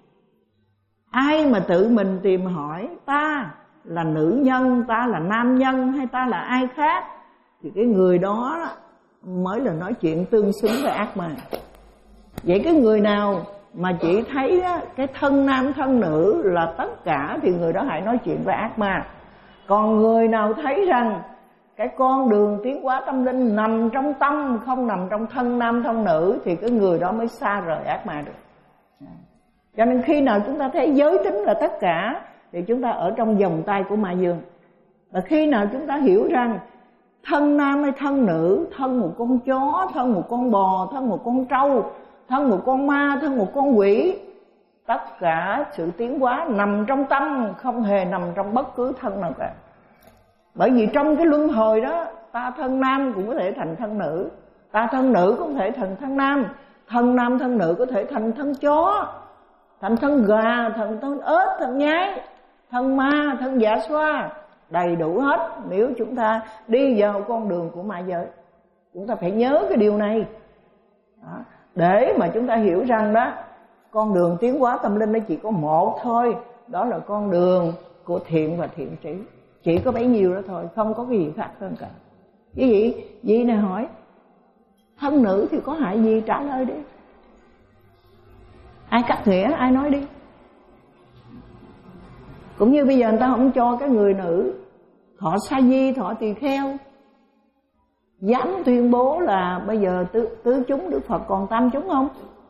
ai mà tự mình tìm hỏi ta là nữ nhân, ta là nam nhân, hay ta là ai khác, thì cái người đó mới là nói chuyện tương xứng với ác ma. Vậy cái người nào mà chỉ thấy cái thân nam thân nữ là tất cả, thì người đó hãy nói chuyện với ác ma. Còn người nào thấy rằng cái con đường tiến hóa tâm linh nằm trong tâm, không nằm trong thân nam thân nữ, thì cái người đó mới xa rời ác ma được. Cho nên khi nào chúng ta thấy giới tính là tất cả, thì chúng ta ở trong vòng tay của ma dương. Và khi nào chúng ta hiểu rằng thân nam hay thân nữ, thân một con chó, thân một con bò, thân một con trâu, thân một con ma, thân một con quỷ, tất cả sự tiến hóa nằm trong tâm, không hề nằm trong bất cứ thân nào cả. Bởi vì trong cái luân hồi đó, ta thân nam cũng có thể thành thân nữ, ta thân nữ cũng có thể thành thân nam, thân nam thân nữ có thể thành thân chó, thành thân gà, thành thân ếch, thân nhái, thân ma, thân dạ xoa, đầy đủ hết. Nếu chúng ta đi vào con đường của ma giới, chúng ta phải nhớ cái điều này đó, để mà chúng ta hiểu rằng đó, con đường tiến hóa tâm linh nó chỉ có một thôi, đó là con đường của thiện và thiện trí. Chỉ có bấy nhiêu đó thôi, không có cái gì khác hơn cả. Cái gì? Dì này hỏi thân nữ thì có hại gì? Trả lời đi. Ai cắt nghĩa, ai nói đi. Cũng như bây giờ người ta không cho cái người nữ thọ sa di, thọ tỳ kheo, dám tuyên bố là bây giờ tứ, tứ chúng Đức Phật còn tam chúng không?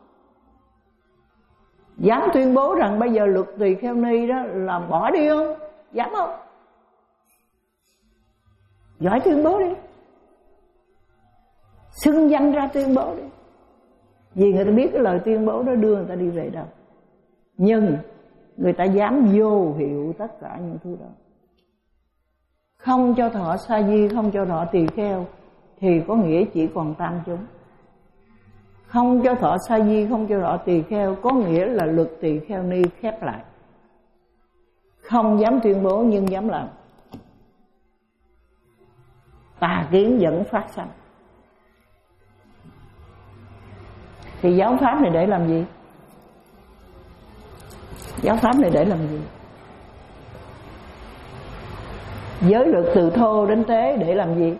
Dám tuyên bố rằng bây giờ luật tỳ kheo ni đó là bỏ đi không? Dám không? Giỏi tuyên bố đi, xưng danh ra tuyên bố đi. Vì người ta biết cái lời tuyên bố đó đưa người ta đi về đâu. Nhưng người ta dám vô hiệu tất cả những thứ đó. Không cho thọ sa di, không cho thọ tỳ kheo thì có nghĩa chỉ còn tam chúng. Không cho thọ sa di, không cho thọ tỳ kheo có nghĩa là luật tỳ kheo ni khép lại. Không dám tuyên bố nhưng dám làm. Tà kiến vẫn phát sanh. Thì giáo pháp này để làm gì? Giáo pháp này để làm gì? Giới luật từ thô đến tế để làm gì?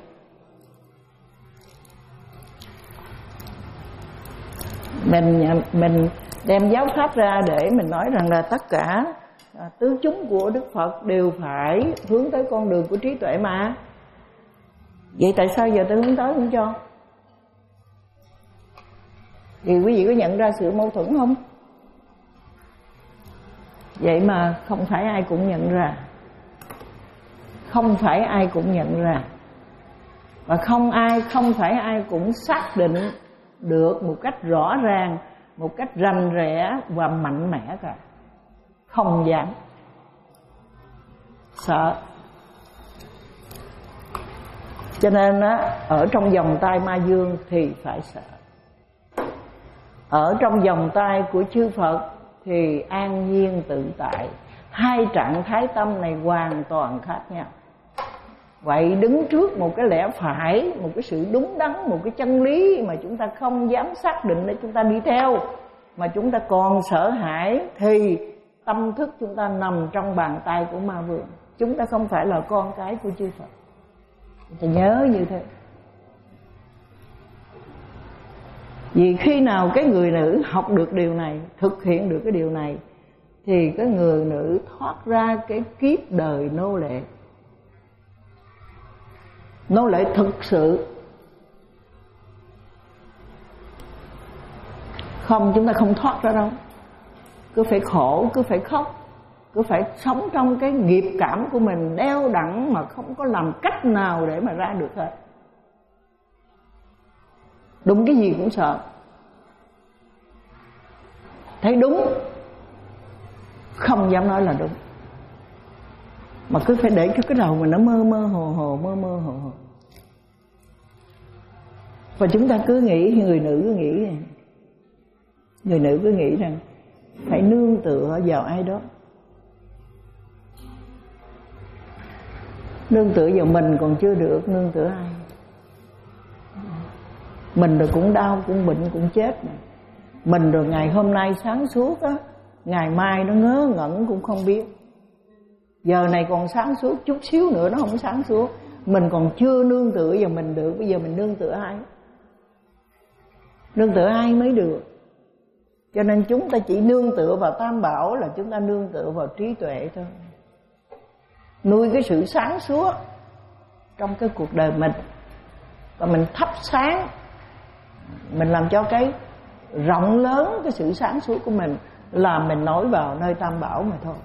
Mình mình đem giáo pháp ra để mình nói rằng là tất cả tứ chúng của Đức Phật đều phải hướng tới con đường của trí tuệ mà. Vậy tại sao giờ tôi hướng tới không cho? Thì quý vị có nhận ra sự mâu thuẫn không? Vậy mà không phải ai cũng nhận ra. Không phải ai cũng nhận ra. Và không ai, không phải ai cũng xác định được một cách rõ ràng, một cách rành rẽ và mạnh mẽ cả. Không dám. Sợ. Cho nên á, ở trong vòng tay ma dương thì phải sợ. Ở trong vòng tay của chư Phật thì an nhiên tự tại. Hai trạng thái tâm này hoàn toàn khác nhau. Vậy đứng trước một cái lẽ phải, một cái sự đúng đắn, một cái chân lý mà chúng ta không dám xác định để chúng ta đi theo, mà chúng ta còn sợ hãi, thì tâm thức chúng ta nằm trong bàn tay của ma vương. Chúng ta không phải là con cái của chư Phật. Chúng ta nhớ như thế. Vì khi nào cái người nữ học được điều này, thực hiện được cái điều này, thì cái người nữ thoát ra cái kiếp đời nô lệ. Nô lệ thực sự. Không, chúng ta không thoát ra đâu. Cứ phải khổ, cứ phải khóc, cứ phải sống trong cái nghiệp cảm của mình đeo đẳng mà không có làm cách nào để mà ra được hết. Đúng cái gì cũng sợ. Thấy đúng không dám nói là đúng, mà cứ phải để cho cái đầu mình nó mơ mơ hồ hồ, mơ mơ hồ hồ. Và chúng ta cứ nghĩ, người nữ cứ nghĩ Người nữ cứ nghĩ rằng phải nương tựa vào ai đó. Nương tựa vào mình còn chưa được, nương tựa ai? Mình rồi cũng đau, cũng bệnh, cũng chết này. Mình rồi ngày hôm nay sáng suốt á, ngày mai nó ngớ ngẩn cũng không biết. Giờ này còn sáng suốt, chút xíu nữa nó không sáng suốt. Mình còn chưa nương tựa vào mình được, bây giờ mình nương tựa ai? Nương tựa ai mới được? Cho nên chúng ta chỉ nương tựa vào Tam Bảo là chúng ta nương tựa vào trí tuệ thôi. Nuôi cái sự sáng suốt trong cái cuộc đời mình, và mình thắp sáng, mình làm cho cái rộng lớn cái sự sáng suốt của mình, là mình nổi vào nơi Tam Bảo mà thôi.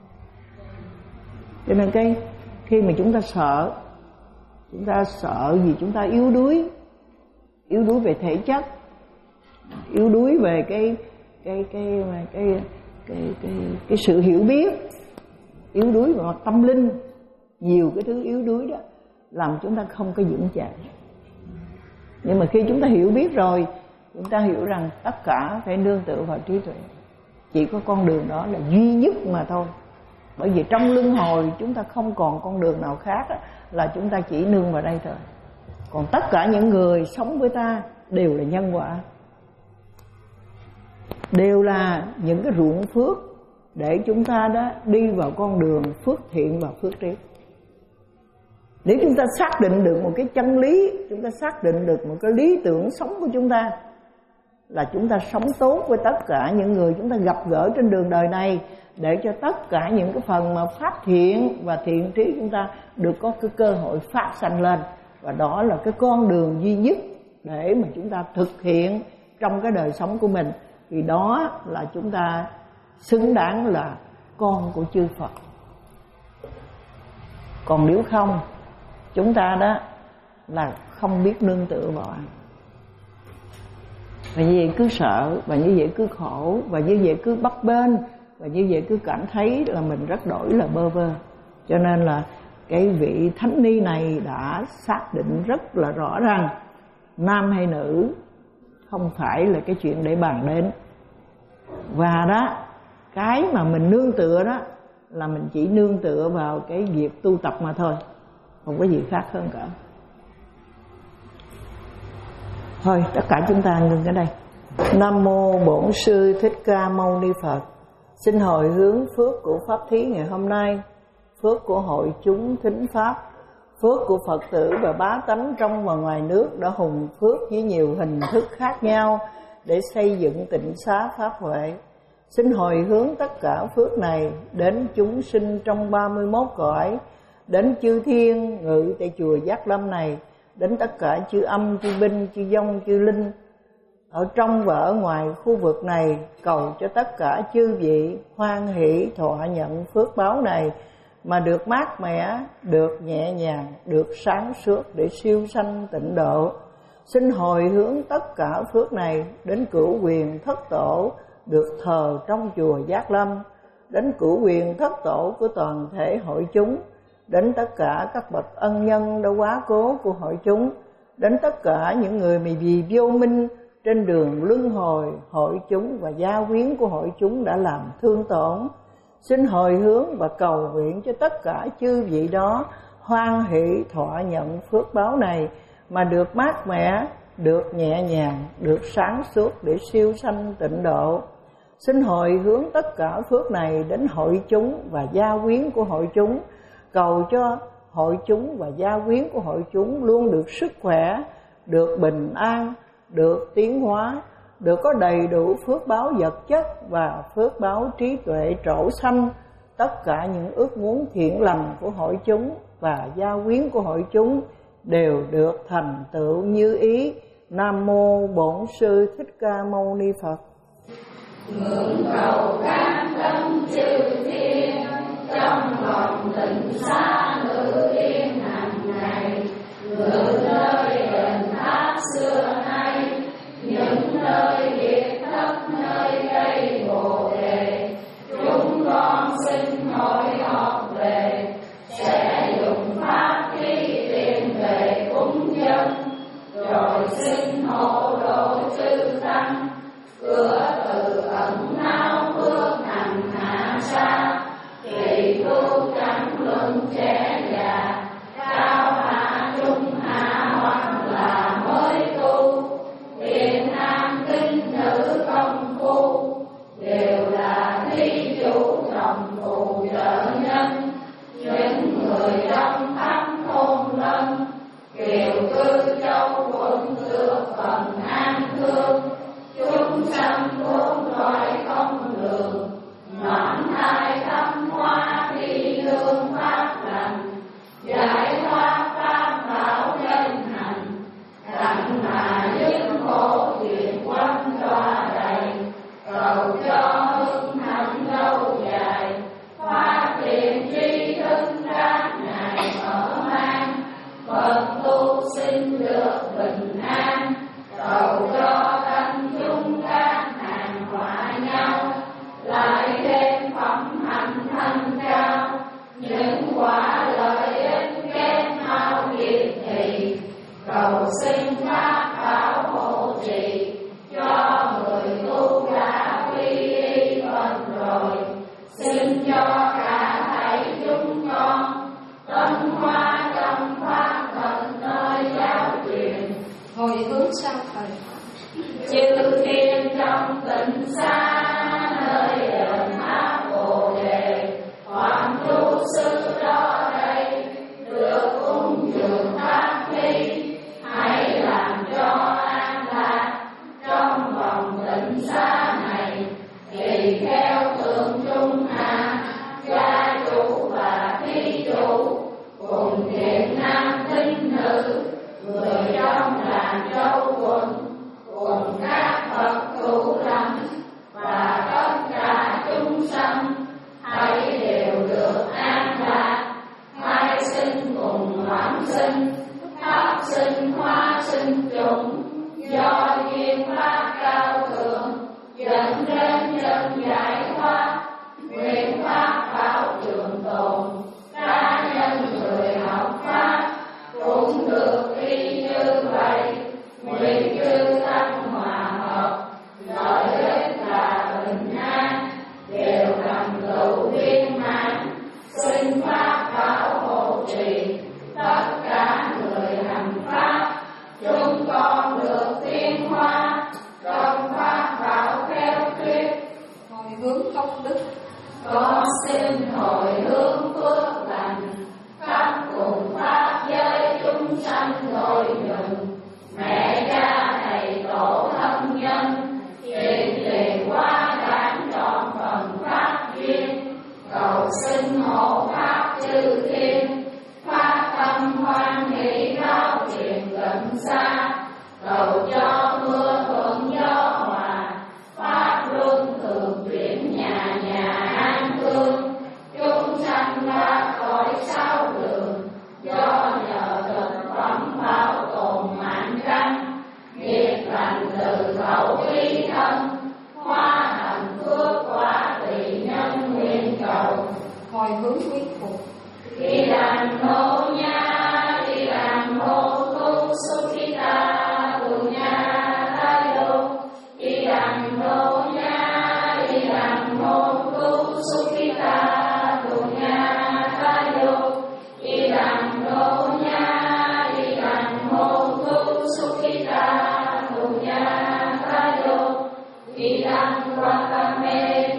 Cho nên cái khi mà chúng ta sợ, chúng ta sợ vì chúng ta yếu đuối, yếu đuối về thể chất, yếu đuối về cái cái cái cái cái cái cái, cái sự hiểu biết, yếu đuối về mặt tâm linh, nhiều cái thứ yếu đuối đó làm chúng ta không có vững chãi. Nhưng mà khi chúng ta hiểu biết rồi, chúng ta hiểu rằng tất cả phải nương tựa vào trí tuệ. Chỉ có con đường đó là duy nhất mà thôi. Bởi vì trong luân hồi chúng ta không còn con đường nào khác, là chúng ta chỉ nương vào đây thôi. Còn tất cả những người sống với ta đều là nhân quả, đều là những cái ruộng phước để chúng ta đó đi vào con đường phước thiện và phước trí. Nếu chúng ta xác định được một cái chân lý, chúng ta xác định được một cái lý tưởng sống của chúng ta, là chúng ta sống tốt với tất cả những người chúng ta gặp gỡ trên đường đời này, để cho tất cả những cái phần mà phát thiện và thiện trí chúng ta được có cái cơ hội phát sanh lên. Và đó là cái con đường duy nhất để mà chúng ta thực hiện trong cái đời sống của mình. Vì đó là chúng ta xứng đáng là con của chư Phật. Còn nếu không, chúng ta đó là không biết nương tựa vào ai. Và như vậy cứ sợ, và như vậy cứ khổ, và như vậy cứ bấp bênh, và như vậy cứ cảm thấy là mình rất đổi là bơ vơ. Cho nên là cái vị thánh ni này đã xác định rất là rõ rằng nam hay nữ không phải là cái chuyện để bàn đến. Và đó, cái mà mình nương tựa đó là mình chỉ nương tựa vào cái việc tu tập mà thôi, không có gì khác hơn cả. Thôi tất cả chúng ta ngừng ở đây. Nam mô Bổn Sư Thích Ca Mâu Ni Phật. Xin hồi hướng phước của pháp thí ngày hôm nay, phước của hội chúng thính pháp, phước của Phật tử và bá tánh trong và ngoài nước đã hùng phước với nhiều hình thức khác nhau để xây dựng tịnh xá pháp huệ. Xin hồi hướng tất cả phước này đến chúng sinh trong ba mươi mốt cõi, đến chư thiên ngự tại chùa Giác Lâm này, đến tất cả chư âm, chư binh, chư vong, chư linh ở trong và ở ngoài khu vực này, cầu cho tất cả chư vị hoan hỷ thọ nhận phước báo này mà được mát mẻ, được nhẹ nhàng, được sáng suốt để siêu sanh tịnh độ. Xin hồi hướng tất cả phước này đến cửu quyền thất tổ được thờ trong chùa Giác Lâm, đến cửu quyền thất tổ của toàn thể hội chúng, đến tất cả các bậc ân nhân đã quá cố của hội chúng, đến tất cả những người mà vì vô minh trên đường luân hồi hội chúng và gia quyến của hội chúng đã làm thương tổn. Xin hồi hướng và cầu nguyện cho tất cả chư vị đó hoan hỷ thọ nhận phước báo này mà được mát mẻ, được nhẹ nhàng, được sáng suốt để siêu sanh tịnh độ. Xin hồi hướng tất cả phước này đến hội chúng và gia quyến của hội chúng, cầu cho hội chúng và gia quyến của hội chúng luôn được sức khỏe, được bình an, được tiến hóa, được có đầy đủ phước báo vật chất và phước báo trí tuệ trổ xanh. Tất cả những ước muốn thiện lành của hội chúng và gia quyến của hội chúng đều được thành tựu như ý. Nam mô Bổn Sư Thích Ca Mâu Ni Phật. Ngưỡng cầu cam tâm chư thiên, trong lòng tịnh xá ngự yên hàng ngày, ngự nơi đền tháp xưa nay, những nơi biệt thất nơi cây bồ đề. Chúng con xin hỏi học về, sẽ dùng pháp khí tiền về cúng dân, rồi xin hộ độ chư tăng, cửa từ ẩn nao bước nằm hạ xa, kỳ tu chẳng luận trẻ già, cao hạ trung hạ hoặc là mới tu, thiện nam kinh nữ công phu, đều là thi chủ đồng phù trợ nhân. Những người đông thắm thôn lân, kiều cư châu quận được phần an thương, chúng sanh muôn loài không lường, noãn thai thăm hoa đi hương pháp lành, giải thoát pháp bảo nhân hành, đặng mà dứt khổ diệt quanh tòa đầy, cầu cho hưng hạnh lâu dài, phát triển tri thức các ngài mở mang, Phật tu sinh được bình an, cầu cho tăng chúng các hàng hòa nhau, lại thêm phẩm hạnh thanh cao, những quả lợi ích kết mau kiệt thị, cầu xin pháp bảo hộ trì cho người tu đã quy y Phật rồi. Xin cho cả thảy chúng con tâm hoa trong pháp tận nơi giáo truyền, hồi hướng sang thời chư thiên trong tịnh xá nơi đền tháp bồ đề, hoàng tu sư đó đây được cúng dường pháp khí, hãy làm cho an lạc trong vòng công đức. Con xin hồi hướng phước lành khắp cùng pháp giới chúng sanh ngôi nhường, mẹ cha thầy tổ thân nhân hiện tiền hóa đản trọn phần pháp duyên, cầu xin hộ pháp chư thiên phát tâm hoan hỷ rao truyền gần xa, cầu cho mưa thuận gió hòa, pháp luân thường chuyển nhà nhà an cư, chúng sanh ra khỏi sáu đường, do nhờ thực phẩm bảo tồn mạnh căn, nghiệp lành từ khẩu ý thân, hóa thành phước quả tùy nhân nguyện cầu. Hồi hướng quyết phục. Khi đàn nô nha, khi đàn hô tu sukita tu nha tayo, khi đàn nô nha, khi đàn hô tu sukita tu nha tayo, khi đàn nô nha, khi đàn hô tu sukita tu nha tayo, khi đàn watame